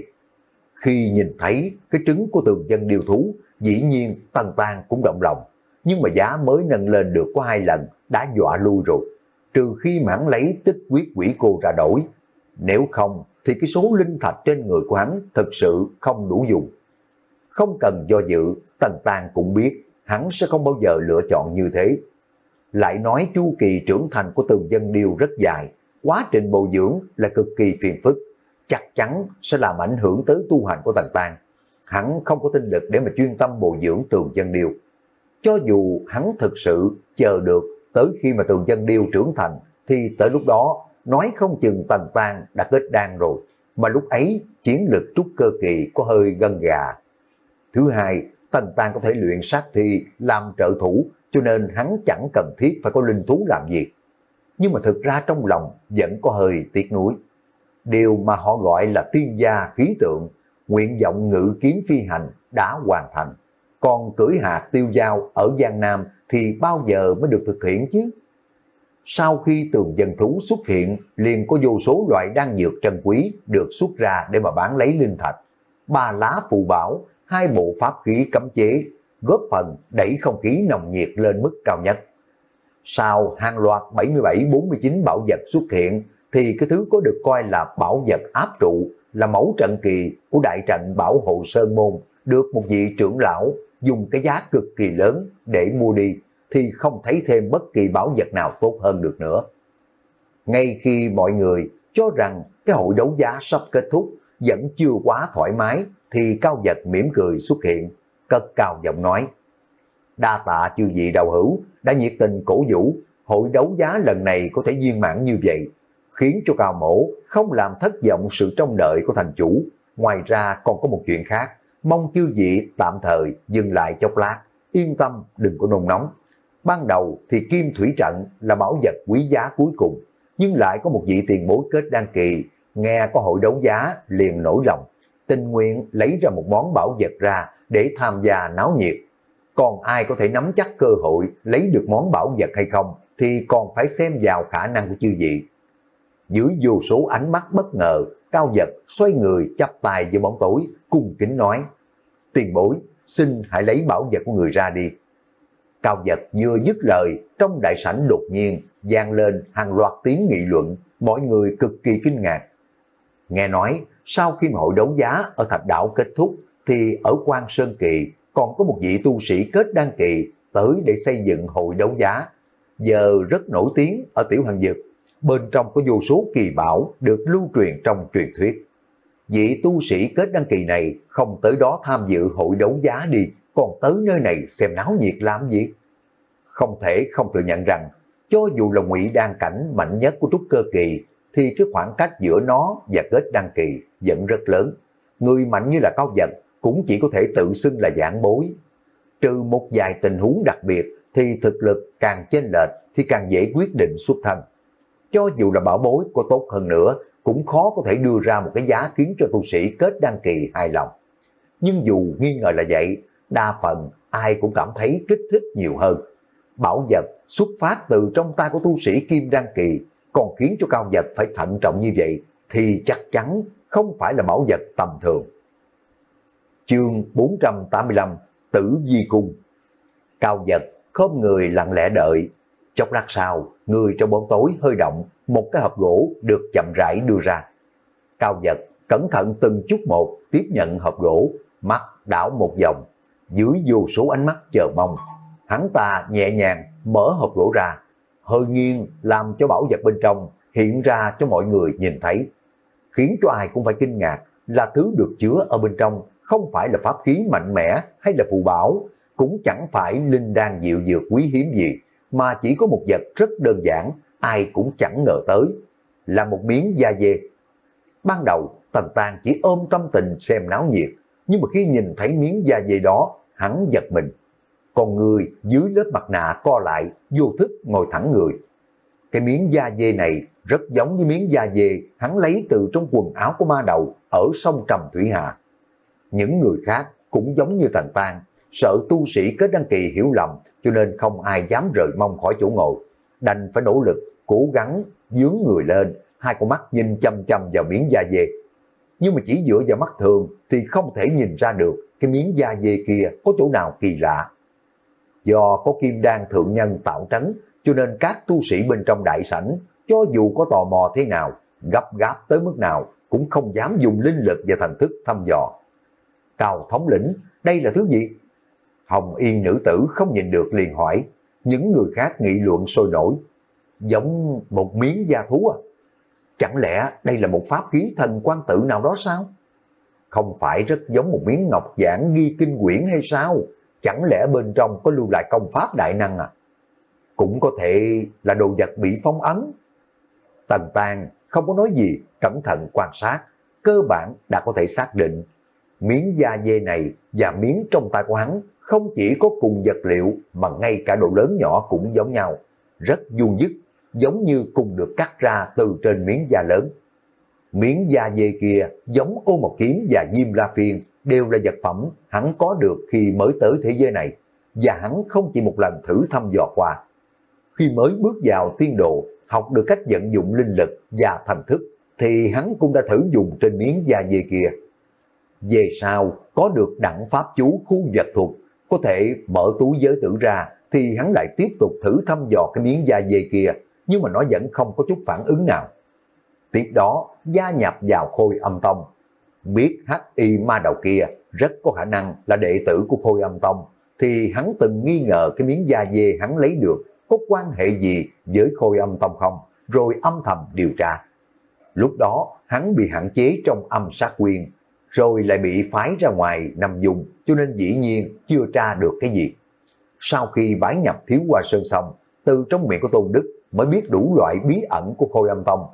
Khi nhìn thấy cái trứng của Tường Dân Điêu thú, dĩ nhiên Tần Tang cũng động lòng, nhưng mà giá mới nâng lên được có hai lần đã dọa lui rồi, trừ khi mà hắn lấy Tích Huyết Quỷ Cô ra đổi. Nếu không thì cái số linh thạch trên người của hắn thực sự không đủ dùng. Không cần do dự, Tần Tang cũng biết hắn sẽ không bao giờ lựa chọn như thế. Lại nói chu kỳ trưởng thành của Tường Dân Điêu rất dài, quá trình bồi dưỡng là cực kỳ phiền phức, chắc chắn sẽ làm ảnh hưởng tới tu hành của Tần Tang. Hắn không có tinh lực để mà chuyên tâm bồi dưỡng Tường Dân Điêu. Cho dù hắn thực sự chờ được tới khi mà Tường Dân Điêu trưởng thành, thì tới lúc đó nói không chừng Tần Tang đã kết đan rồi, mà lúc ấy chiến lực trúc cơ kỳ có hơi gân gà. Thứ hai, Tần Tang có thể luyện sát thi làm trợ thủ, cho nên hắn chẳng cần thiết phải có linh thú làm gì. Nhưng mà thực ra trong lòng vẫn có hơi tiếc nuối. Điều mà họ gọi là tiên gia khí tượng, nguyện vọng ngự kiếm phi hành đã hoàn thành. Còn cưỡi hạt tiêu dao ở Giang Nam thì bao giờ mới được thực hiện chứ? Sau khi Tường Dân thú xuất hiện, liền có vô số loại đan dược trân quý được xuất ra để mà bán lấy linh thạch. Ba lá phù bảo, hai bộ pháp khí cấm chế, góp phần đẩy không khí nồng nhiệt lên mức cao nhất. Sau hàng loạt bảy mươi bảy bốn mươi chín bảo vật xuất hiện, thì cái thứ có được coi là bảo vật áp trụ là mẫu trận kỳ của đại trận Bảo Hộ Sơn Môn, được một vị trưởng lão dùng cái giá cực kỳ lớn để mua đi, thì không thấy thêm bất kỳ bảo vật nào tốt hơn được nữa. Ngay khi mọi người cho rằng cái hội đấu giá sắp kết thúc vẫn chưa quá thoải mái, thì Cao Vật mỉm cười xuất hiện, cất cao giọng nói: đa tạ chư vị đạo hữu đã nhiệt tình cổ vũ, hội đấu giá lần này có thể viên mãn như vậy. khiến cho Cao Mổ không làm thất vọng sự trông đợi của thành chủ. Ngoài ra còn có một chuyện khác, mong chư vị tạm thời dừng lại chốc lát, yên tâm đừng có nôn nóng. Ban đầu thì Kim Thủy Trận là bảo vật quý giá cuối cùng, nhưng lại có một vị tiền bối kết đan kỳ, nghe có hội đấu giá liền nổi lòng, tình nguyện lấy ra một món bảo vật ra để tham gia náo nhiệt. Còn ai có thể nắm chắc cơ hội lấy được món bảo vật hay không thì còn phải xem vào khả năng của chư vị. Dưới vô số ánh mắt bất ngờ, Cao Giật xoay người chắp tay với bóng tối, cung kính nói: tiền bối, xin hãy lấy bảo vật của người ra đi. Cao Giật vừa dứt lời, trong đại sảnh đột nhiên vang lên hàng loạt tiếng nghị luận, mọi người cực kỳ kinh ngạc. Nghe nói, sau khi mà hội đấu giá ở Thạch Đảo kết thúc, thì ở Quan Sơn Kỳ còn có một vị tu sĩ kết đan kỳ tới để xây dựng hội đấu giá, giờ rất nổi tiếng ở Tiểu Hàn Dực. Bên trong có vô số kỳ bảo được lưu truyền trong truyền thuyết. Vị tu sĩ kết đăng kỳ này không tới đó tham dự hội đấu giá đi, còn tới nơi này xem náo nhiệt làm gì? Không thể không thừa nhận rằng, cho dù là ngụy đan cảnh mạnh nhất của trúc cơ kỳ, thì cái khoảng cách giữa nó và kết đăng kỳ vẫn rất lớn. Người mạnh như là Cao Giật cũng chỉ có thể tự xưng là giảng bối. Trừ một vài tình huống đặc biệt, thì thực lực càng chênh lệch thì càng dễ quyết định xuất thân. Cho dù là bảo bối có tốt hơn nữa, cũng khó có thể đưa ra một cái giá khiến cho tu sĩ kết đan kỳ hài lòng. Nhưng dù nghi ngờ là vậy, đa phần ai cũng cảm thấy kích thích nhiều hơn. Bảo vật xuất phát từ trong tay của tu sĩ kim đan kỳ, còn khiến cho Cao Giật phải thận trọng như vậy, thì chắc chắn không phải là bảo vật tầm thường. Chương bốn trăm tám mươi lăm, Tử Vi Cung. Cao Giật khom người lặng lẽ đợi. Chốc lát sau, người trong bóng tối hơi động, một cái hộp gỗ được chậm rãi đưa ra. Cao Giật cẩn thận từng chút một tiếp nhận hộp gỗ, mắt đảo một vòng, dưới vô số ánh mắt chờ mong. Hắn ta nhẹ nhàng mở hộp gỗ ra, hơi nghiêng làm cho bảo vật bên trong hiện ra cho mọi người nhìn thấy. Khiến cho ai cũng phải kinh ngạc là thứ được chứa ở bên trong không phải là pháp khí mạnh mẽ hay là phù bảo, cũng chẳng phải linh đan diệu dược quý hiếm gì, mà chỉ có một vật rất đơn giản, ai cũng chẳng ngờ tới, là một miếng da dê. Ban đầu, Tần Tang chỉ ôm tâm tình xem náo nhiệt, nhưng mà khi nhìn thấy miếng da dê đó, hắn giật mình. Còn người dưới lớp mặt nạ co lại, vô thức ngồi thẳng người. Cái miếng da dê này rất giống với miếng da dê hắn lấy từ trong quần áo của ma đầu ở sông Trầm Thủy Hà. Những người khác cũng giống như Tần Tang, sợ tu sĩ kết đăng kỳ hiểu lầm, cho nên không ai dám rời mông khỏi chỗ ngồi, đành phải nỗ lực cố gắng dướng người lên, hai con mắt nhìn chăm chăm vào miếng da dê. Nhưng mà chỉ dựa vào mắt thường thì không thể nhìn ra được cái miếng da dê kia có chỗ nào kỳ lạ. Do có kim đan thượng nhân tạo trấn, cho nên các tu sĩ bên trong đại sảnh, cho dù có tò mò thế nào, gấp gáp tới mức nào, cũng không dám dùng linh lực và thần thức thăm dò. Cao thống lĩnh, đây là thứ gì? Hồng Yên nữ tử không nhìn được liền hỏi. Những người khác nghị luận sôi nổi. Giống một miếng da thú à? Chẳng lẽ đây là một pháp khí thần quan tự nào đó sao? Không phải rất giống một miếng ngọc giản ghi kinh quyển hay sao? Chẳng lẽ bên trong có lưu lại công pháp đại năng à? Cũng có thể là đồ vật bị phong ấn. Tần Tang không có nói gì, cẩn thận quan sát, cơ bản đã có thể xác định miếng da dê này và miếng trong tay của hắn không chỉ có cùng vật liệu mà ngay cả độ lớn nhỏ cũng giống nhau, rất vuông vức, giống như cùng được cắt ra từ trên miếng da lớn. Miếng da dê kia giống Ô Mộc Kiếm và Diêm La Phiên đều là vật phẩm hắn có được khi mới tới thế giới này, và hắn không chỉ một lần thử thăm dò qua. Khi mới bước vào tiên đồ, học được cách vận dụng linh lực và thần thức, thì hắn cũng đã thử dùng trên miếng da dê kia. Về sau, có được đẳng pháp chú khu vật thuật, có thể mở túi giới tử ra, thì hắn lại tiếp tục thử thăm dò cái miếng da dê kia, nhưng mà nó vẫn không có chút phản ứng nào. Tiếp đó, gia nhập vào Khôi Âm Tông. Biết hắc y ma đầu kia rất có khả năng là đệ tử của Khôi Âm Tông, thì hắn từng nghi ngờ cái miếng da dê hắn lấy được có quan hệ gì với Khôi Âm Tông không, rồi âm thầm điều tra. Lúc đó, hắn bị hạn chế trong âm sát quyên, rồi lại bị phái ra ngoài nằm dùng, cho nên dĩ nhiên chưa tra được cái gì. Sau khi bái nhập Thiếu Hoa Sơn xong, từ trong miệng của Tôn Đức mới biết đủ loại bí ẩn của Khôi Âm Tông.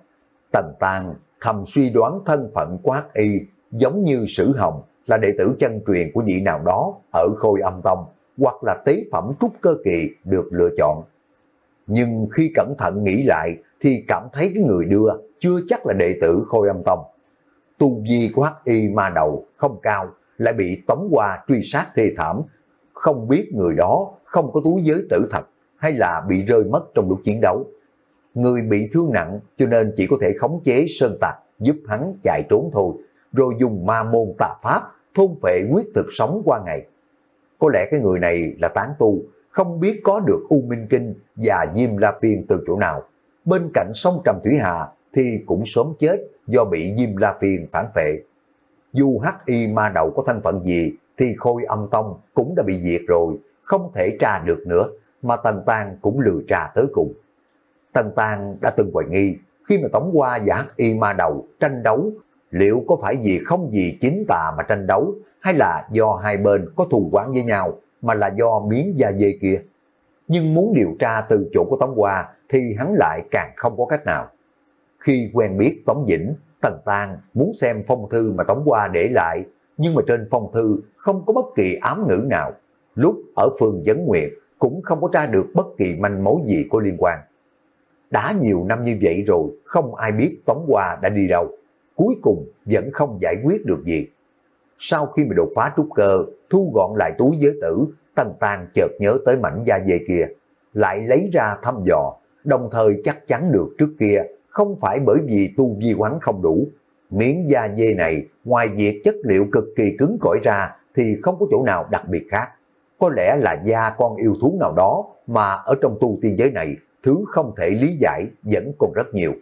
Tần Tang thầm suy đoán thân phận của Hắc Y giống như Sử Hồng là đệ tử chân truyền của vị nào đó ở Khôi Âm Tông, hoặc là tế phẩm trúc cơ kỳ được lựa chọn. Nhưng khi cẩn thận nghĩ lại thì cảm thấy cái người đưa chưa chắc là đệ tử Khôi Âm Tông. Tu vi của Hắc Y ma đầu không cao, lại bị Tống Hoa truy sát thê thảm, không biết người đó không có túi giới tử thật hay là bị rơi mất trong lúc chiến đấu. Người bị thương nặng cho nên chỉ có thể khống chế sơn tặc giúp hắn chạy trốn thôi, rồi dùng ma môn tà pháp thôn phệ huyết thực sống qua ngày. Có lẽ cái người này là tán tu, không biết có được U Minh Kinh và Diêm La Phiên từ chỗ nào. Bên cạnh sông Trầm Thủy Hà thì cũng sớm chết do bị Diêm La Phiên phản phệ. Dù Hắc Y ma đầu có thân phận gì thì Khôi Âm Tông cũng đã bị diệt rồi, không thể tra được nữa, mà Tần Tang cũng lừa tra tới cùng. Tần Tang đã từng hoài nghi khi mà Tống Hoa và Hắc Y ma đầu tranh đấu, liệu có phải vì không vì chính tà mà tranh đấu, hay là do hai bên có thù oán với nhau, mà là do miếng da dê kia. Nhưng muốn điều tra từ chỗ của Tống Hoa thì hắn lại càng không có cách nào. Khi quen biết Tống Vĩnh, Tần Tang muốn xem phong thư mà Tống Hoa để lại, nhưng mà trên phong thư không có bất kỳ ám ngữ nào. Lúc ở phường Vấn Nguyệt cũng không có tra được bất kỳ manh mối gì có liên quan. Đã nhiều năm như vậy rồi, không ai biết Tống Hoa đã đi đâu. Cuối cùng vẫn không giải quyết được gì. Sau khi mà đột phá trúc cơ, thu gọn lại túi giới tử, Tần Tang chợt nhớ tới mảnh da dê kia, lại lấy ra thăm dò, đồng thời chắc chắn được trước kia không phải bởi vì tu vi quán không đủ. Miếng da dê này ngoài việc chất liệu cực kỳ cứng cỏi ra thì không có chỗ nào đặc biệt khác. Có lẽ là da con yêu thú nào đó mà ở trong tu tiên giới này thứ không thể lý giải vẫn còn rất nhiều.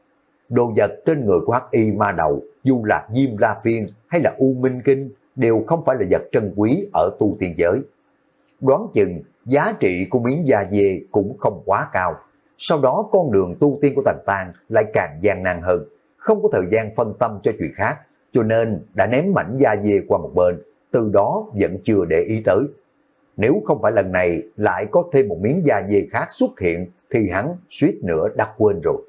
Đồ vật trên người của Hắc Y ma đầu, dù là Diêm La Phiên hay là U Minh Kinh, đều không phải là vật trân quý ở tu tiên giới. Đoán chừng giá trị của miếng da dê cũng không quá cao. Sau đó con đường tu tiên của Tần Tang lại càng gian nan hơn, không có thời gian phân tâm cho chuyện khác, cho nên đã ném mảnh da dê qua một bên, từ đó vẫn chưa để ý tới. Nếu không phải lần này lại có thêm một miếng da dê khác xuất hiện thì hắn suýt nữa đã quên rồi.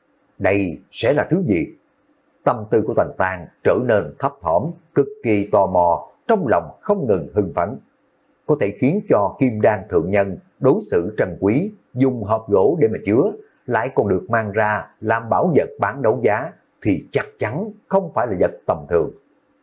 Đây sẽ là thứ gì? Tâm tư của Tần Tang trở nên thấp thỏm, cực kỳ tò mò, trong lòng không ngừng hưng phấn. Có thể khiến cho Kim Đan thượng nhân đối xử trân quý, dùng hộp gỗ để mà chứa, lại còn được mang ra làm bảo vật bán đấu giá, thì chắc chắn không phải là vật tầm thường.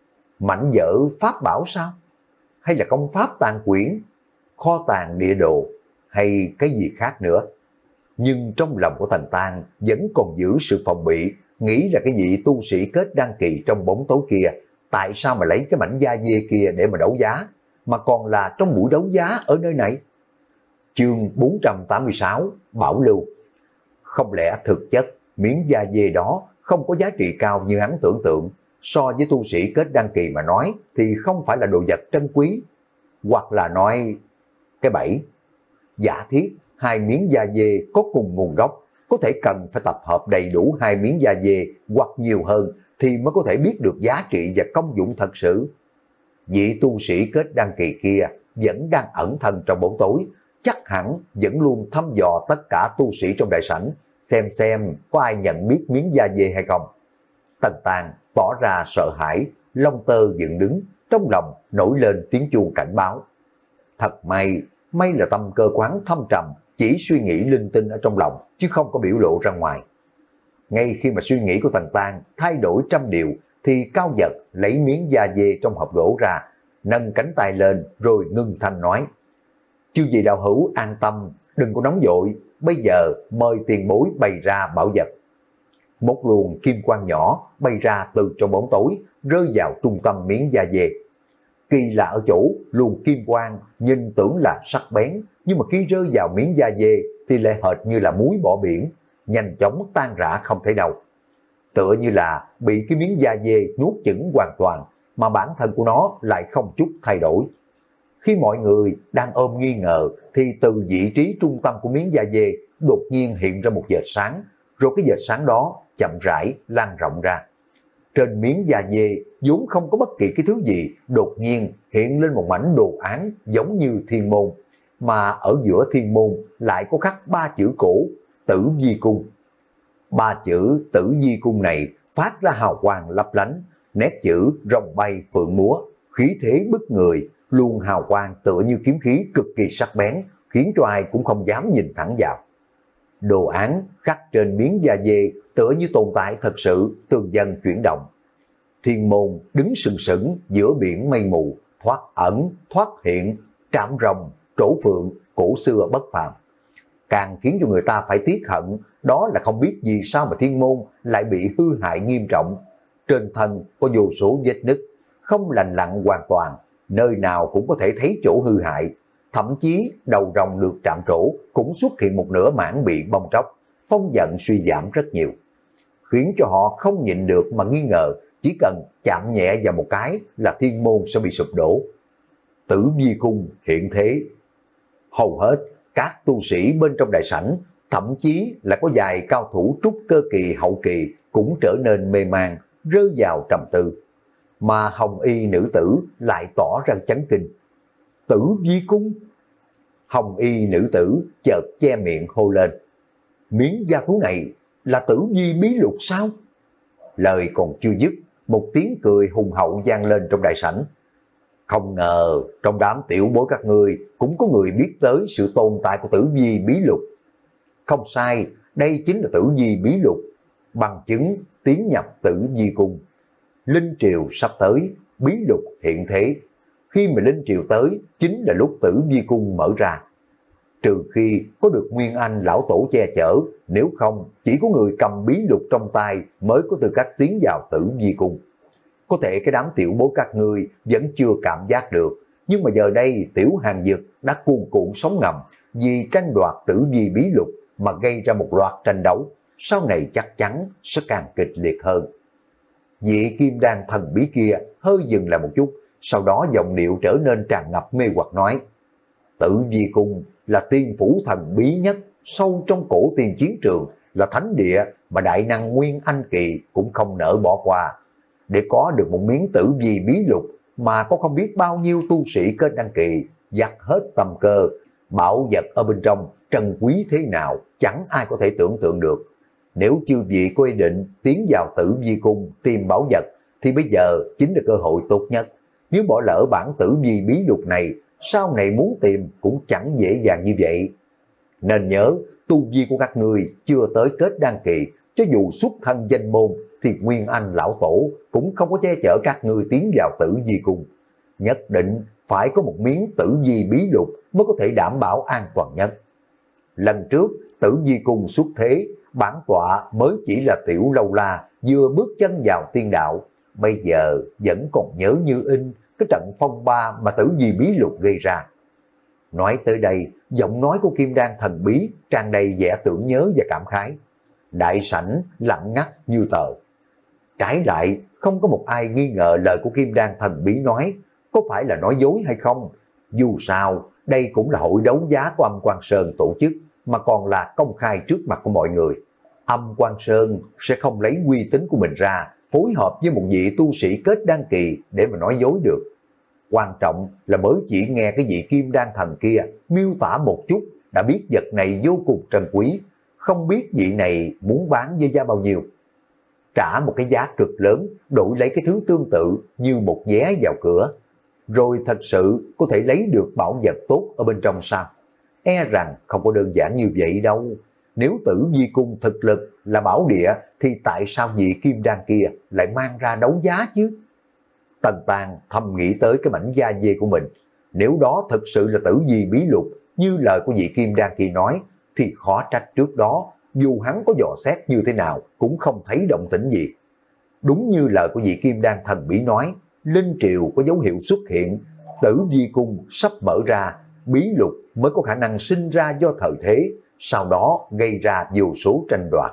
Mảnh vỡ pháp bảo sao? Hay là công pháp tàn quyển, kho tàng địa đồ, hay cái gì khác nữa? Nhưng trong lòng của Tần Tang vẫn còn giữ sự phòng bị, nghĩ là cái vị tu sĩ kết đăng kỳ trong bóng tối kia, tại sao mà lấy cái mảnh da dê kia để mà đấu giá, mà còn là trong buổi đấu giá ở nơi này? Chương bốn trăm tám mươi sáu, Bảo Lưu. Không lẽ thực chất miếng da dê đó không có giá trị cao như hắn tưởng tượng, so với tu sĩ kết đăng kỳ mà nói thì không phải là đồ vật trân quý, hoặc là nói cái bẫy. Giả thiết hai miếng da dê có cùng nguồn gốc, có thể cần phải tập hợp đầy đủ hai miếng da dê hoặc nhiều hơn thì mới có thể biết được giá trị và công dụng thật sự. Vị tu sĩ kết đăng kỳ kia vẫn đang ẩn thân trong bóng tối, chắc hẳn vẫn luôn thăm dò tất cả tu sĩ trong đại sảnh, xem xem có ai nhận biết miếng da dê hay không. Tần Tang tỏ ra sợ hãi, lông tơ dựng đứng, trong lòng nổi lên tiếng chuông cảnh báo. Thật may, may là tâm cơ quán thâm trầm, chỉ suy nghĩ linh tinh ở trong lòng, chứ không có biểu lộ ra ngoài. Ngay khi mà suy nghĩ của Tần Tang thay đổi trăm điều, thì Cao Giật lấy miếng da dê trong hộp gỗ ra, nâng cánh tay lên rồi ngưng thanh nói: Chư vị đạo hữu an tâm, đừng có nóng vội, bây giờ mời tiền bối bày ra bảo vật. Một luồng kim quang nhỏ bay ra từ trong bóng tối, rơi vào trung tâm miếng da dê. Kỳ lạ ở chỗ, luồng kim quang nhìn tưởng là sắc bén, nhưng mà khi rơi vào miếng da dê thì lại hệt như là muối bỏ biển, nhanh chóng tan rã không thể đâu. Tựa như là bị cái miếng da dê nuốt chửng hoàn toàn, mà bản thân của nó lại không chút thay đổi. Khi mọi người đang ôm nghi ngờ, thì từ vị trí trung tâm của miếng da dê đột nhiên hiện ra một vệt sáng, rồi cái vệt sáng đó chậm rãi lan rộng ra. Trên miếng da dê vốn không có bất kỳ cái thứ gì, đột nhiên hiện lên một mảnh đồ án giống như thiên môn, mà ở giữa thiên môn lại có khắc ba chữ cổ Tử Vi Cung. Ba chữ Tử Vi Cung này phát ra hào quang lấp lánh, nét chữ rồng bay phượng múa, khí thế bức người, luôn hào quang tựa như kiếm khí cực kỳ sắc bén, khiến cho ai cũng không dám nhìn thẳng vào. Đồ án khắc trên miếng da dê tựa như tồn tại thật sự, tường dân chuyển động. Thiên môn đứng sừng sững giữa biển mây mù, thoát ẩn, thoát hiện, trạm rồng, trổ phượng, cổ xưa bất phàm. Càng khiến cho người ta phải tiếc hận, đó là không biết vì sao mà thiên môn lại bị hư hại nghiêm trọng. Trên thân có vô số vết nứt, không lành lặn hoàn toàn, nơi nào cũng có thể thấy chỗ hư hại. Thậm chí đầu rồng được trạm trổ cũng xuất hiện một nửa mảng bị bong tróc, phong vận suy giảm rất nhiều. Khiến cho họ không nhịn được mà nghi ngờ, chỉ cần chạm nhẹ vào một cái là thiên môn sẽ bị sụp đổ. Tử Vi Cung hiện thế. Hầu hết các tu sĩ bên trong đại sảnh, thậm chí là có vài cao thủ trúc cơ kỳ hậu kỳ cũng trở nên mê man, rơi vào trầm tư. Mà hồng y nữ tử lại tỏ ra chấn kinh. Tử Vi Cung. Hồng y nữ tử chợt che miệng hô lên. Miếng da thú này là Tử Vi bí lục sao? Lời còn chưa dứt, một tiếng cười hùng hậu vang lên trong đại sảnh. Không ngờ trong đám tiểu bối các ngươi cũng có người biết tới sự tồn tại của Tử Vi bí lục. Không sai, đây chính là Tử Vi bí lục, bằng chứng tiến nhập Tử Vi Cung. Linh triều sắp tới, bí lục hiện thế. Khi mà linh triều tới, chính là lúc Tử Vi Cung mở ra. Trừ khi có được Nguyên Anh lão tổ che chở, nếu không chỉ có người cầm bí lục trong tay mới có tư cách tiến vào Tử Vi Cung. Có thể cái đám tiểu bối các ngươi vẫn chưa cảm giác được, nhưng mà giờ đây tiểu hàng dực đã cuồn cuộn sóng ngầm vì tranh đoạt Tử Vi bí lục mà gây ra một loạt tranh đấu, sau này chắc chắn sẽ càng kịch liệt hơn. Vị kim đan thần bí kia hơi dừng lại một chút, sau đó giọng điệu trở nên tràn ngập mê hoặc nói: Tử Vi Cung là tiên phủ thần bí nhất sâu trong cổ tiên chiến trường, là thánh địa mà đại năng Nguyên Anh kỳ cũng không nỡ bỏ qua. Để có được một miếng Tử Vi bí lục mà có không biết bao nhiêu tu sĩ kết đăng kỳ dắt hết tâm cơ, bảo vật ở bên trong trân quý thế nào chẳng ai có thể tưởng tượng được. Nếu chư vị có ý định tiến vào Tử Vi Cung tìm bảo vật thì bây giờ chính là cơ hội tốt nhất. Nếu bỏ lỡ bản Tử Vi bí lục này, sau này muốn tìm cũng chẳng dễ dàng như vậy. Nên nhớ, tu vi của các người chưa tới kết đăng kỳ, cho dù xuất thân danh môn thì Nguyên Anh lão tổ cũng không có che chở các người tiến vào Tử Vi Cung. Nhất định phải có một miếng Tử Vi bí lục mới có thể đảm bảo an toàn nhất. Lần trước Tử Vi Cung xuất thế, bản tọa mới chỉ là tiểu lâu la vừa bước chân vào tiên đạo, bây giờ vẫn còn nhớ như in cái trận phong ba mà Tử Vi bí lục gây ra. Nói tới đây, giọng nói của Kim Đan thần bí tràn đầy vẻ tưởng nhớ và cảm khái. Đại sảnh lặng ngắt như tờ. Trái lại, không có một ai nghi ngờ lời của Kim Đan thần bí nói có phải là nói dối hay không. Dù sao, đây cũng là hội đấu giá của Âm Quang Sơn tổ chức, mà còn là công khai trước mặt của mọi người. Âm Quang Sơn sẽ không lấy uy tín của mình ra phối hợp với một vị tu sĩ kết đan kỳ để mà nói dối được. Quan trọng là mới chỉ nghe cái vị Kim Đan thần kia miêu tả một chút đã biết vật này vô cùng trân quý, không biết vị này muốn bán với giá bao nhiêu. Trả một cái giá cực lớn đổi lấy cái thứ tương tự như một vé vào cửa, rồi thật sự có thể lấy được bảo vật tốt ở bên trong sao? E rằng không có đơn giản như vậy đâu. Nếu Tử Vi Cung thực lực là bảo địa thì tại sao vị Kim Đan kia lại mang ra đấu giá chứ? Tần Tàng thầm nghĩ tới cái mảnh da dê của mình. Nếu đó thực sự là Tử Vi bí lục như lời của vị Kim Đan kia nói thì khó trách trước đó dù hắn có dò xét như thế nào cũng không thấy động tĩnh gì. Đúng như lời của vị Kim Đan thần bí nói, linh triều có dấu hiệu xuất hiện, Tử Vi Cung sắp mở ra, bí lục mới có khả năng sinh ra do thời thế, sau đó gây ra vô số tranh đoạt.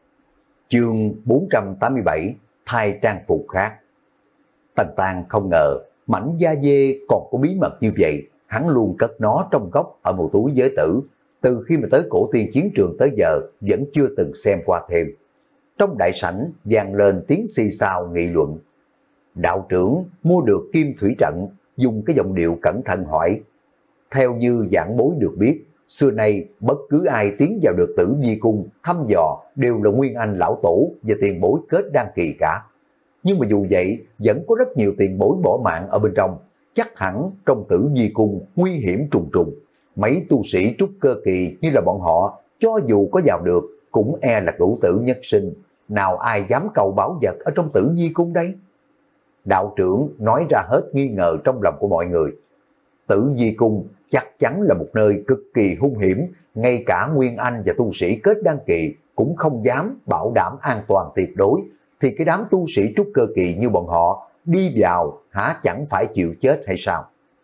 Chương bốn trăm tám mươi bảy, thay trang phục khác. Tần Tàng không ngờ mảnh da dê còn có bí mật như vậy, hắn luôn cất nó trong góc ở một túi giới tử. Từ khi mà tới cổ tiên chiến trường tới giờ vẫn chưa từng xem qua thêm. Trong đại sảnh vang lên tiếng xì xào nghị luận. Đạo trưởng mua được Kim Thủy Trận, dùng cái giọng điệu cẩn thận hỏi. Theo như giảng bối được biết, Xưa nay bất cứ ai tiến vào được Tử Vi cung thăm dò đều là Nguyên Anh lão tổ và tiền bối kết đan kỳ cả. Nhưng mà dù vậy vẫn có rất nhiều tiền bối bỏ mạng ở bên trong. Chắc hẳn trong Tử Vi cung nguy hiểm trùng trùng. Mấy tu sĩ trúc cơ kỳ như là bọn họ, cho dù có vào được cũng e là cửu tử nhất sinh. Nào ai dám cầu bảo vật ở trong Tử Vi cung đây? Đạo trưởng nói ra hết nghi ngờ trong lòng của mọi người. Tử Vi cung chắc chắn là một nơi cực kỳ hung hiểm, ngay cả Nguyên Anh và tu sĩ kết đan kỳ cũng không dám bảo đảm an toàn tuyệt đối, thì cái đám tu sĩ trúc cơ kỳ như bọn họ đi vào hả chẳng phải chịu chết hay sao?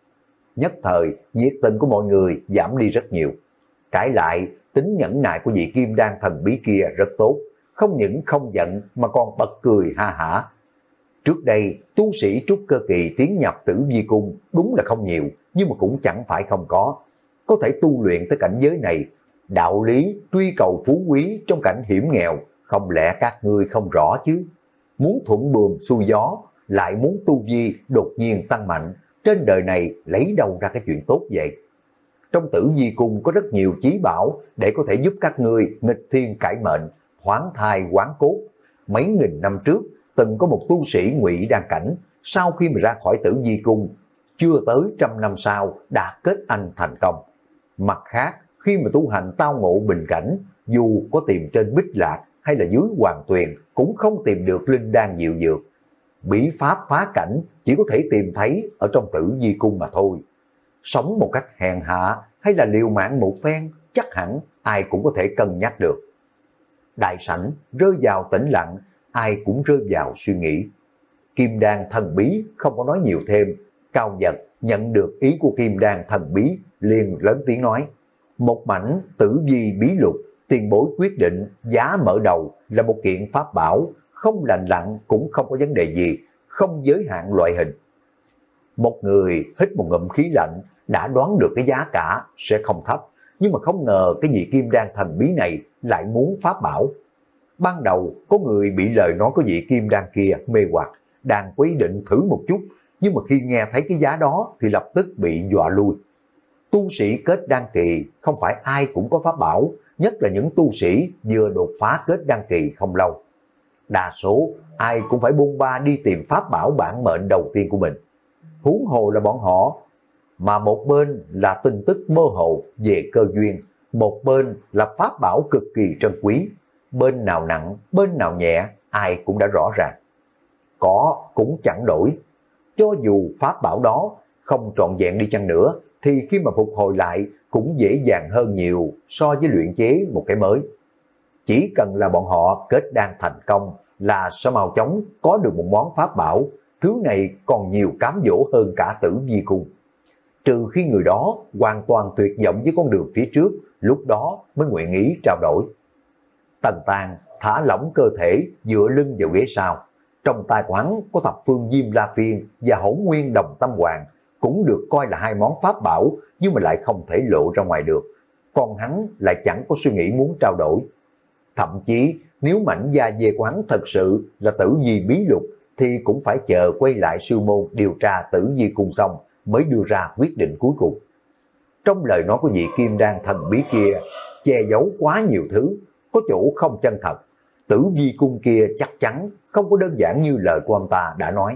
Nhất thời, nhiệt tình của mọi người giảm đi rất nhiều. Trái lại, tính nhẫn nại của vị kim đan thần bí kia rất tốt, không những không giận mà còn bật cười ha hả. Trước đây, tu sĩ trúc cơ kỳ tiến nhập Tử Vi cung đúng là không nhiều, nhưng mà cũng chẳng phải không có. Có thể tu luyện tới cảnh giới này, đạo lý truy cầu phú quý trong cảnh hiểm nghèo, không lẽ các ngươi không rõ chứ? Muốn thuận buồm xuôi gió, lại muốn tu vi đột nhiên tăng mạnh, trên đời này lấy đâu ra cái chuyện tốt vậy? Trong Tử Vi cung có rất nhiều chí bảo để có thể giúp các ngươi nghịch thiên cải mệnh, hoán thai hoán cốt. Mấy nghìn năm trước, từng có một tu sĩ Ngụy Đan cảnh, sau khi mà ra khỏi Tử Vi cung, chưa tới trăm năm sau đã kết anh thành công. Mặt khác, khi mà tu hành tao ngộ bình cảnh, dù có tìm trên Bích Lạc hay là dưới Hoàng Tuyền cũng không tìm được linh đan diệu dược. Bí pháp phá cảnh chỉ có thể tìm thấy ở trong Tử Vi cung mà thôi. Sống một cách hèn hạ hay là liều mạng một phen, chắc hẳn ai cũng có thể cân nhắc được. Đại sảnh rơi vào tĩnh lặng, ai cũng rơi vào suy nghĩ. Kim đan thần bí không có nói nhiều thêm. Cao Giật nhận được ý của kim đan thần bí, liền lớn tiếng nói: một mảnh Tử Vi bí lục, tiền bối quyết định giá mở đầu là một kiện pháp bảo, không lành lặn cũng không có vấn đề gì, không giới hạn loại hình. Một người hít một ngụm khí lạnh đã đoán được cái giá cả sẽ không thấp, nhưng mà không ngờ cái vị kim đan thần bí này lại muốn pháp bảo. Ban đầu có người bị lời nói của vị kim đan kia mê hoặc, đang có ý định thử một chút, nhưng mà khi nghe thấy cái giá đó thì lập tức bị dọa lui. Tu sĩ kết đan kỳ không phải ai cũng có pháp bảo, nhất là những tu sĩ vừa đột phá kết đan kỳ không lâu. Đa số ai cũng phải buông ba đi tìm pháp bảo bản mệnh đầu tiên của mình. Huống hồ là bọn họ, mà một bên là tin tức mơ hồ về cơ duyên, một bên là pháp bảo cực kỳ trân quý. Bên nào nặng, bên nào nhẹ, ai cũng đã rõ ràng. Có cũng chẳng đổi. Cho dù pháp bảo đó không trọn vẹn đi chăng nữa, thì khi mà phục hồi lại cũng dễ dàng hơn nhiều so với luyện chế một cái mới. Chỉ cần là bọn họ kết đan thành công là sẽ mau chóng có được một món pháp bảo, thứ này còn nhiều cám dỗ hơn cả Tử Vi cung. Trừ khi người đó hoàn toàn tuyệt vọng với con đường phía trước, lúc đó mới nguyện ý trao đổi. Tần Tàng thả lỏng cơ thể dựa lưng vào ghế sau. Trong tay của hắn có thập phương Diêm La Phiên và Hỗn Nguyên Đồng Tâm Hoàng, cũng được coi là hai món pháp bảo nhưng mà lại không thể lộ ra ngoài được. Còn hắn lại chẳng có suy nghĩ muốn trao đổi. Thậm chí nếu mảnh da dê của hắn thật sự là Tử Vi bí lục thì cũng phải chờ quay lại sư môn điều tra Tử Vi cung xong mới đưa ra quyết định cuối cùng. Trong lời nói của vị kim đan thần bí kia che giấu quá nhiều thứ, có chỗ không chân thật. Tử Vi cung kia chắc chắn không có đơn giản như lời của ông ta đã nói.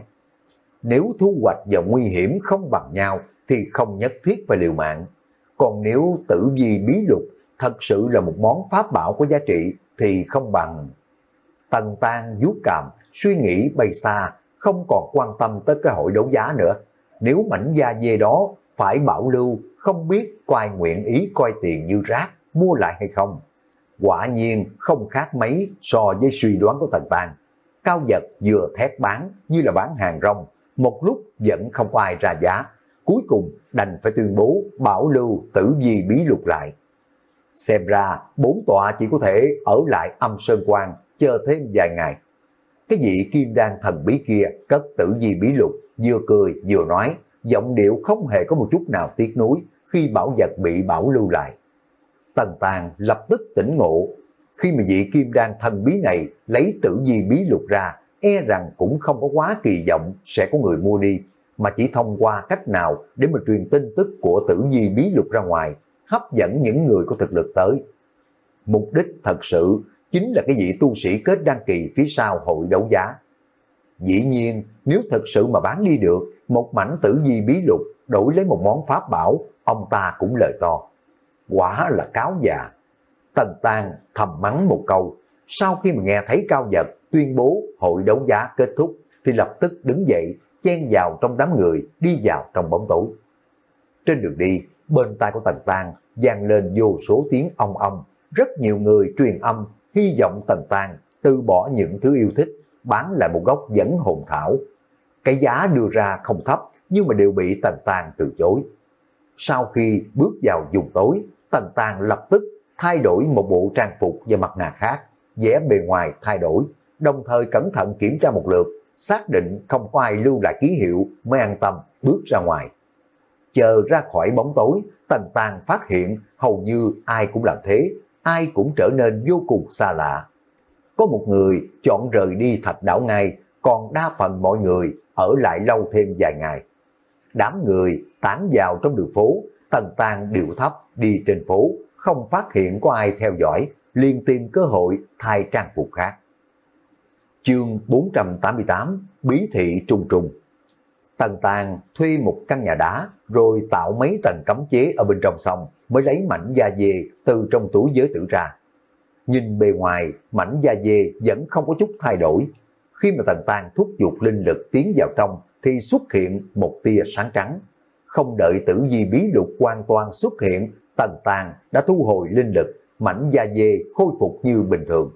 Nếu thu hoạch và nguy hiểm không bằng nhau thì không nhất thiết phải liều mạng. Còn nếu Tử Vi bí lục thật sự là một món pháp bảo có giá trị thì không bằng. Tần Tang vuốt cằm, suy nghĩ bay xa, không còn quan tâm tới cái hội đấu giá nữa. Nếu mảnh da dê đó phải bảo lưu, không biết có ai nguyện ý coi tiền như rác mua lại hay không. Quả nhiên không khác mấy so với suy đoán của Tần Tang. Cao Giật vừa thét bán như là bán hàng rong, một lúc vẫn không có ai ra giá. Cuối cùng đành phải tuyên bố bảo lưu Tử Vi bí lục lại. Xem ra bốn tọa chỉ có thể ở lại Âm Sơn Quan chờ thêm vài ngày. Cái vị kim đan thần bí kia cất Tử Vi bí lục, vừa cười vừa nói, giọng điệu không hề có một chút nào tiếc nuối khi bảo vật bị bảo lưu lại. Tần Tàng lập tức tỉnh ngộ, khi mà vị kim đan thần bí này lấy Tử Vi bí lục ra, e rằng cũng không có quá kỳ vọng sẽ có người mua đi, mà chỉ thông qua cách nào để mà truyền tin tức của Tử Vi bí lục ra ngoài, hấp dẫn những người có thực lực tới. Mục đích thật sự chính là cái vị tu sĩ kết đăng kỳ phía sau hội đấu giá. Dĩ nhiên, nếu thật sự mà bán đi được một mảnh tử di bí lục đổi lấy một món pháp bảo, ông ta cũng lời to. Quả là cáo già. Tần Tang thầm mắng một câu, sau khi mà nghe thấy Cao Giật tuyên bố hội đấu giá kết thúc thì lập tức đứng dậy, chen vào trong đám người, đi vào trong bóng tối. Trên đường đi, bên tai của Tần Tang vang lên vô số tiếng ong ong, rất nhiều người truyền âm hy vọng Tần Tang từ bỏ những thứ yêu thích, bán lại một gốc dẫn hồn thảo. Cái giá đưa ra không thấp nhưng mà đều bị Tần Tang từ chối. Sau khi bước vào vùng tối, Tần Tang lập tức thay đổi một bộ trang phục và mặt nạ khác, vẻ bề ngoài thay đổi, đồng thời cẩn thận kiểm tra một lượt, xác định không có ai lưu lại ký hiệu mới an tâm bước ra ngoài. Chờ ra khỏi bóng tối, Tần Tang phát hiện hầu như ai cũng làm thế, ai cũng trở nên vô cùng xa lạ. Có một người chọn rời đi Thạch Đảo ngay, còn đa phần mọi người ở lại lâu thêm vài ngày. Đám người tản vào trong đường phố, Tần Tang điệu thấp đi trên phố, không phát hiện có ai theo dõi, liền tìm cơ hội thay trang phục khác. Chương bốn trăm tám mươi tám, Bí thị trùng trùng. Tần Tang thuê một căn nhà đá rồi tạo mấy tầng cấm chế ở bên trong xong mới lấy mảnh da dê từ trong túi giới tử ra. Nhìn bề ngoài, mảnh da dê vẫn không có chút thay đổi. Khi mà Tần Tang thúc giục linh lực tiến vào trong thì xuất hiện một tia sáng trắng. Không đợi tử di bí lục hoàn toàn xuất hiện, Tần Tang đã thu hồi linh lực, mảnh da dê khôi phục như bình thường.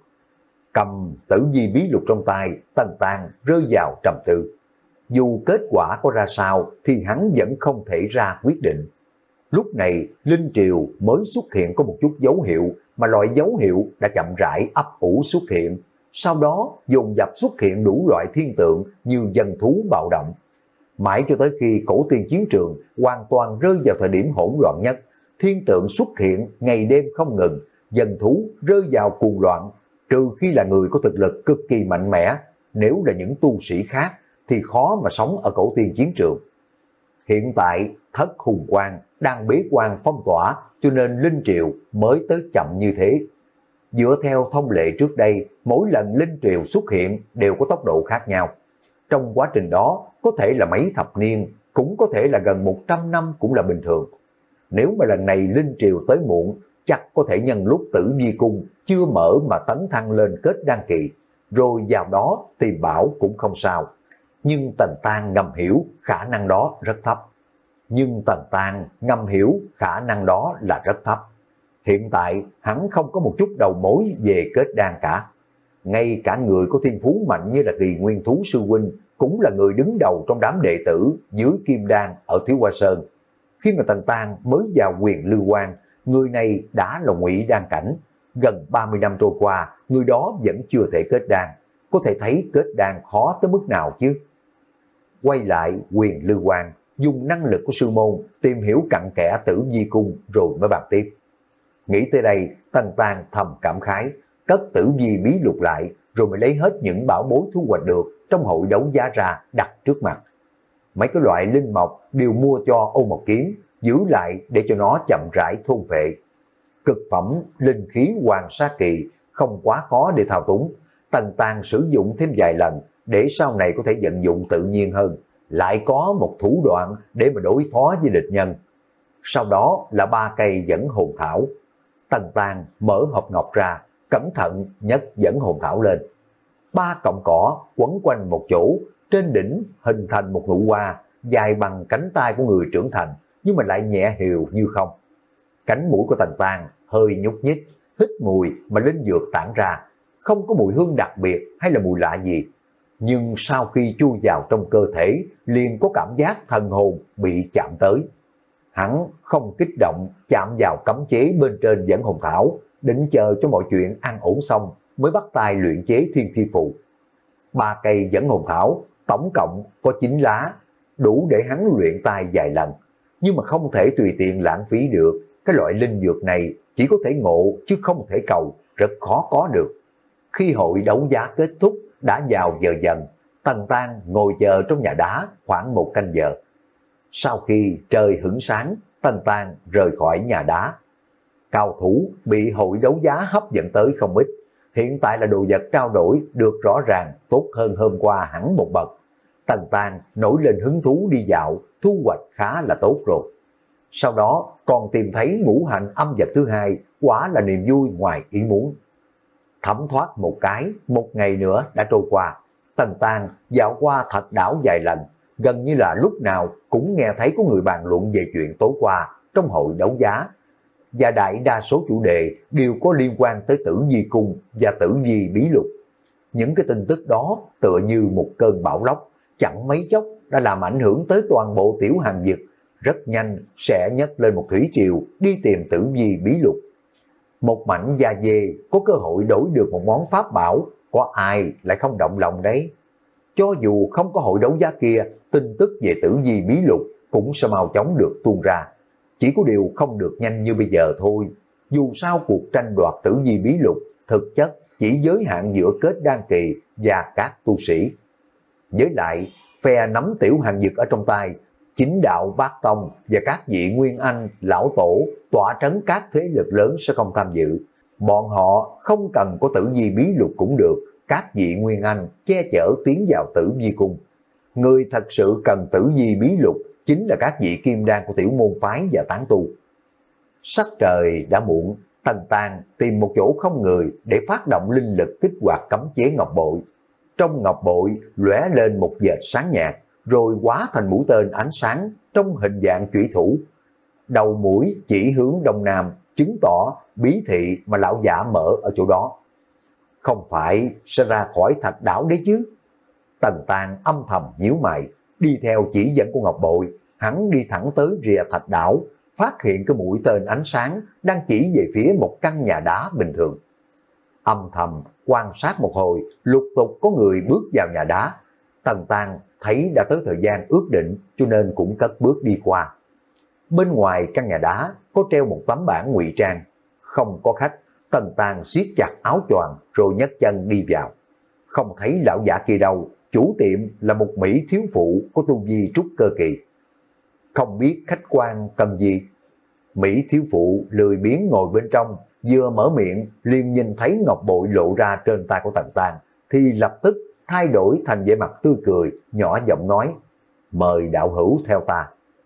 Cầm tử di bí lục trong tay, Tần Tang rơi vào trầm tư. Dù kết quả có ra sao thì hắn vẫn không thể ra quyết định. Lúc này linh triều mới xuất hiện có một chút dấu hiệu, mà loại dấu hiệu đã chậm rãi ấp ủ xuất hiện. Sau đó dồn dập xuất hiện đủ loại thiên tượng như dân thú bạo động. Mãi cho tới khi cổ tiên chiến trường hoàn toàn rơi vào thời điểm hỗn loạn nhất, thiên tượng xuất hiện ngày đêm không ngừng, dân thú rơi vào cuồng loạn, trừ khi là người có thực lực cực kỳ mạnh mẽ, nếu là những tu sĩ khác thì khó mà sống ở cổ tiên chiến trường. Hiện tại thất hùng quan đang bế quan phong tỏa, cho nên linh triều mới tới chậm như thế. Dựa theo thông lệ trước đây, mỗi lần linh triều xuất hiện đều có tốc độ khác nhau. Trong quá trình đó có thể là mấy thập niên, cũng có thể là gần một trăm năm cũng là bình thường. Nếu mà lần này linh triều tới muộn, chắc có thể nhân lúc Tử Vi cung chưa mở mà tấn thăng lên kết đăng kỳ, rồi vào đó tìm bảo cũng không sao. Nhưng Tần Tang ngầm hiểu khả năng đó rất thấp. Nhưng Tần Tang ngầm hiểu khả năng đó là rất thấp. Hiện tại hắn không có một chút đầu mối về kết đan cả. Ngay cả người có thiên phú mạnh như là Kỳ Nguyên Thú sư huynh cũng là người đứng đầu trong đám đệ tử dưới Kim Đan ở Thiếu Hoa Sơn. Khi mà Tần Tang mới vào Quyền Lưu Quan, người này đã là Ngụy Đan cảnh. Gần ba mươi năm trôi qua, người đó vẫn chưa thể kết đan. Có thể thấy kết đan khó tới mức nào chứ. Quay lại Quyền Lưu Quan, dùng năng lực của sư môn tìm hiểu cặn kẽ Tử Vi cung rồi mới bàn tiếp. Nghĩ tới đây, Tần Tang thầm cảm khái, cất Tử Vi bí lục lại rồi mới lấy hết những bảo bối thu hoạch được trong hội đấu giá ra đặt trước mặt. Mấy cái loại linh mộc đều mua cho Âu Mộc Kiếm, giữ lại để cho nó chậm rãi thôn vệ. Cực phẩm linh khí Hoàng Sa Kỳ không quá khó để thao túng, Tần Tang sử dụng thêm vài lần để sau này có thể vận dụng tự nhiên hơn, lại có một thủ đoạn để mà đối phó với địch nhân. Sau đó là ba cây dẫn hồn thảo. Tần Tang mở hộp ngọc ra, cẩn thận nhấc dẫn hồn thảo lên. Ba cọng cỏ quấn quanh một chỗ, trên đỉnh hình thành một nụ hoa dài bằng cánh tay của người trưởng thành, nhưng mà lại nhẹ hiều như không. Cánh mũi của Tần Tang hơi nhúc nhích, hít mùi mà linh dược tản ra, không có mùi hương đặc biệt hay là mùi lạ gì. Nhưng sau khi chui vào trong cơ thể, liền có cảm giác thần hồn bị chạm tới. Hắn không kích động chạm vào cấm chế bên trên dẫn hồn thảo, định chờ cho mọi chuyện an ổn xong mới bắt tay luyện chế thiên thi phù. Ba cây dẫn hồn thảo tổng cộng có chín lá, đủ để hắn luyện tay vài lần, nhưng mà không thể tùy tiện lãng phí được. Cái loại linh dược này chỉ có thể ngộ chứ không thể cầu, rất khó có được. Khi hội đấu giá kết thúc đã vào giờ dần, Tần Tang ngồi chờ trong nhà đá khoảng một canh giờ. Sau khi trời hửng sáng, Tần Tang rời khỏi nhà đá, Cao thủ bị hội đấu giá hấp dẫn tới không ít. Hiện tại là đồ vật trao đổi được rõ ràng tốt hơn hôm qua hẳn một bậc. Tần Tang nổi lên hứng thú đi dạo, thu hoạch khá là tốt rồi. Sau đó còn tìm thấy ngũ hành âm vật thứ hai, quả là niềm vui ngoài ý muốn. Thấm thoát một cái, một ngày nữa đã trôi qua. Tần Tang dạo qua Thạch Đảo vài lần, gần như là lúc nào cũng nghe thấy có người bàn luận về chuyện tối qua trong hội đấu giá. Và đại đa số chủ đề đều có liên quan tới Tử Vi Cung và Tử Vi Bí Lục. Những cái tin tức đó tựa như một cơn bão lốc, chẳng mấy chốc đã làm ảnh hưởng tới toàn bộ tiểu hàng vực, rất nhanh sẽ nhấc lên một thủy triều đi tìm Tử Vi Bí Lục. Một mảnh da dê có cơ hội đổi được một món pháp bảo, có ai lại không động lòng đấy. Cho dù không có hội đấu giá kia, tin tức về Tử Vi Bí Lục cũng sẽ mau chóng được tuôn ra. Chỉ có điều không được nhanh như bây giờ thôi. Dù sao cuộc tranh đoạt Tử Vi Bí Lục thực chất chỉ giới hạn giữa kết đan kỳ và các tu sĩ. Với lại, phe nắm tiểu hàng dực ở trong tay, chính đạo bát tông và các vị nguyên anh, lão tổ, tọa trấn các thế lực lớn sẽ không tham dự. Bọn họ không cần có Tử Vi Bí Lục cũng được, các vị nguyên anh che chở tiến vào Tử Vi Cung. Người thật sự cần Tử Vi Bí Lục chính là các vị kim đan của tiểu môn phái và tán tu. Sắc trời đã muộn, Tần Tang tìm một chỗ không người để phát động linh lực kích hoạt cấm chế ngọc bội. Trong ngọc bội lóe lên một vệt sáng nhạt, rồi hóa thành mũi tên ánh sáng trong hình dạng chủy thủ. Đầu mũi chỉ hướng đông nam, chứng tỏ bí thị mà lão giả mở ở chỗ đó. Không phải sẽ ra khỏi Thạch Đảo đấy chứ? Tần Tang âm thầm nhíu mày, đi theo chỉ dẫn của ngọc bội, hắn đi thẳng tới rìa Thạch Đảo, phát hiện cái mũi tên ánh sáng đang chỉ về phía một căn nhà đá bình thường. Âm thầm quan sát một hồi, lục tục có người bước vào nhà đá. Tần Tang thấy đã tới thời gian ước định, cho nên cũng cất bước đi qua. Bên ngoài căn nhà đá có treo một tấm bảng ngụy trang. Không có khách, Tần Tang siết chặt áo choàng rồi nhấc chân đi vào. Không thấy lão giả kia đâu, chủ tiệm là một mỹ thiếu phụ có tu vi trúc cơ kỳ. Không biết khách quan cần gì? Mỹ thiếu phụ lười biếng ngồi bên trong, vừa mở miệng liền nhìn thấy ngọc bội lộ ra trên tay của Tần Tang, thì lập tức thay đổi thành vẻ mặt tươi cười, nhỏ giọng nói: mời đạo hữu theo ta.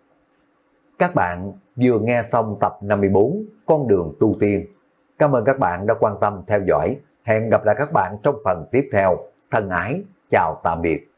Các bạn vừa nghe xong tập năm mươi bốn Con đường tu tiên. Cảm ơn các bạn đã quan tâm theo dõi. Hẹn gặp lại các bạn trong phần tiếp theo. Thân ái, chào tạm biệt.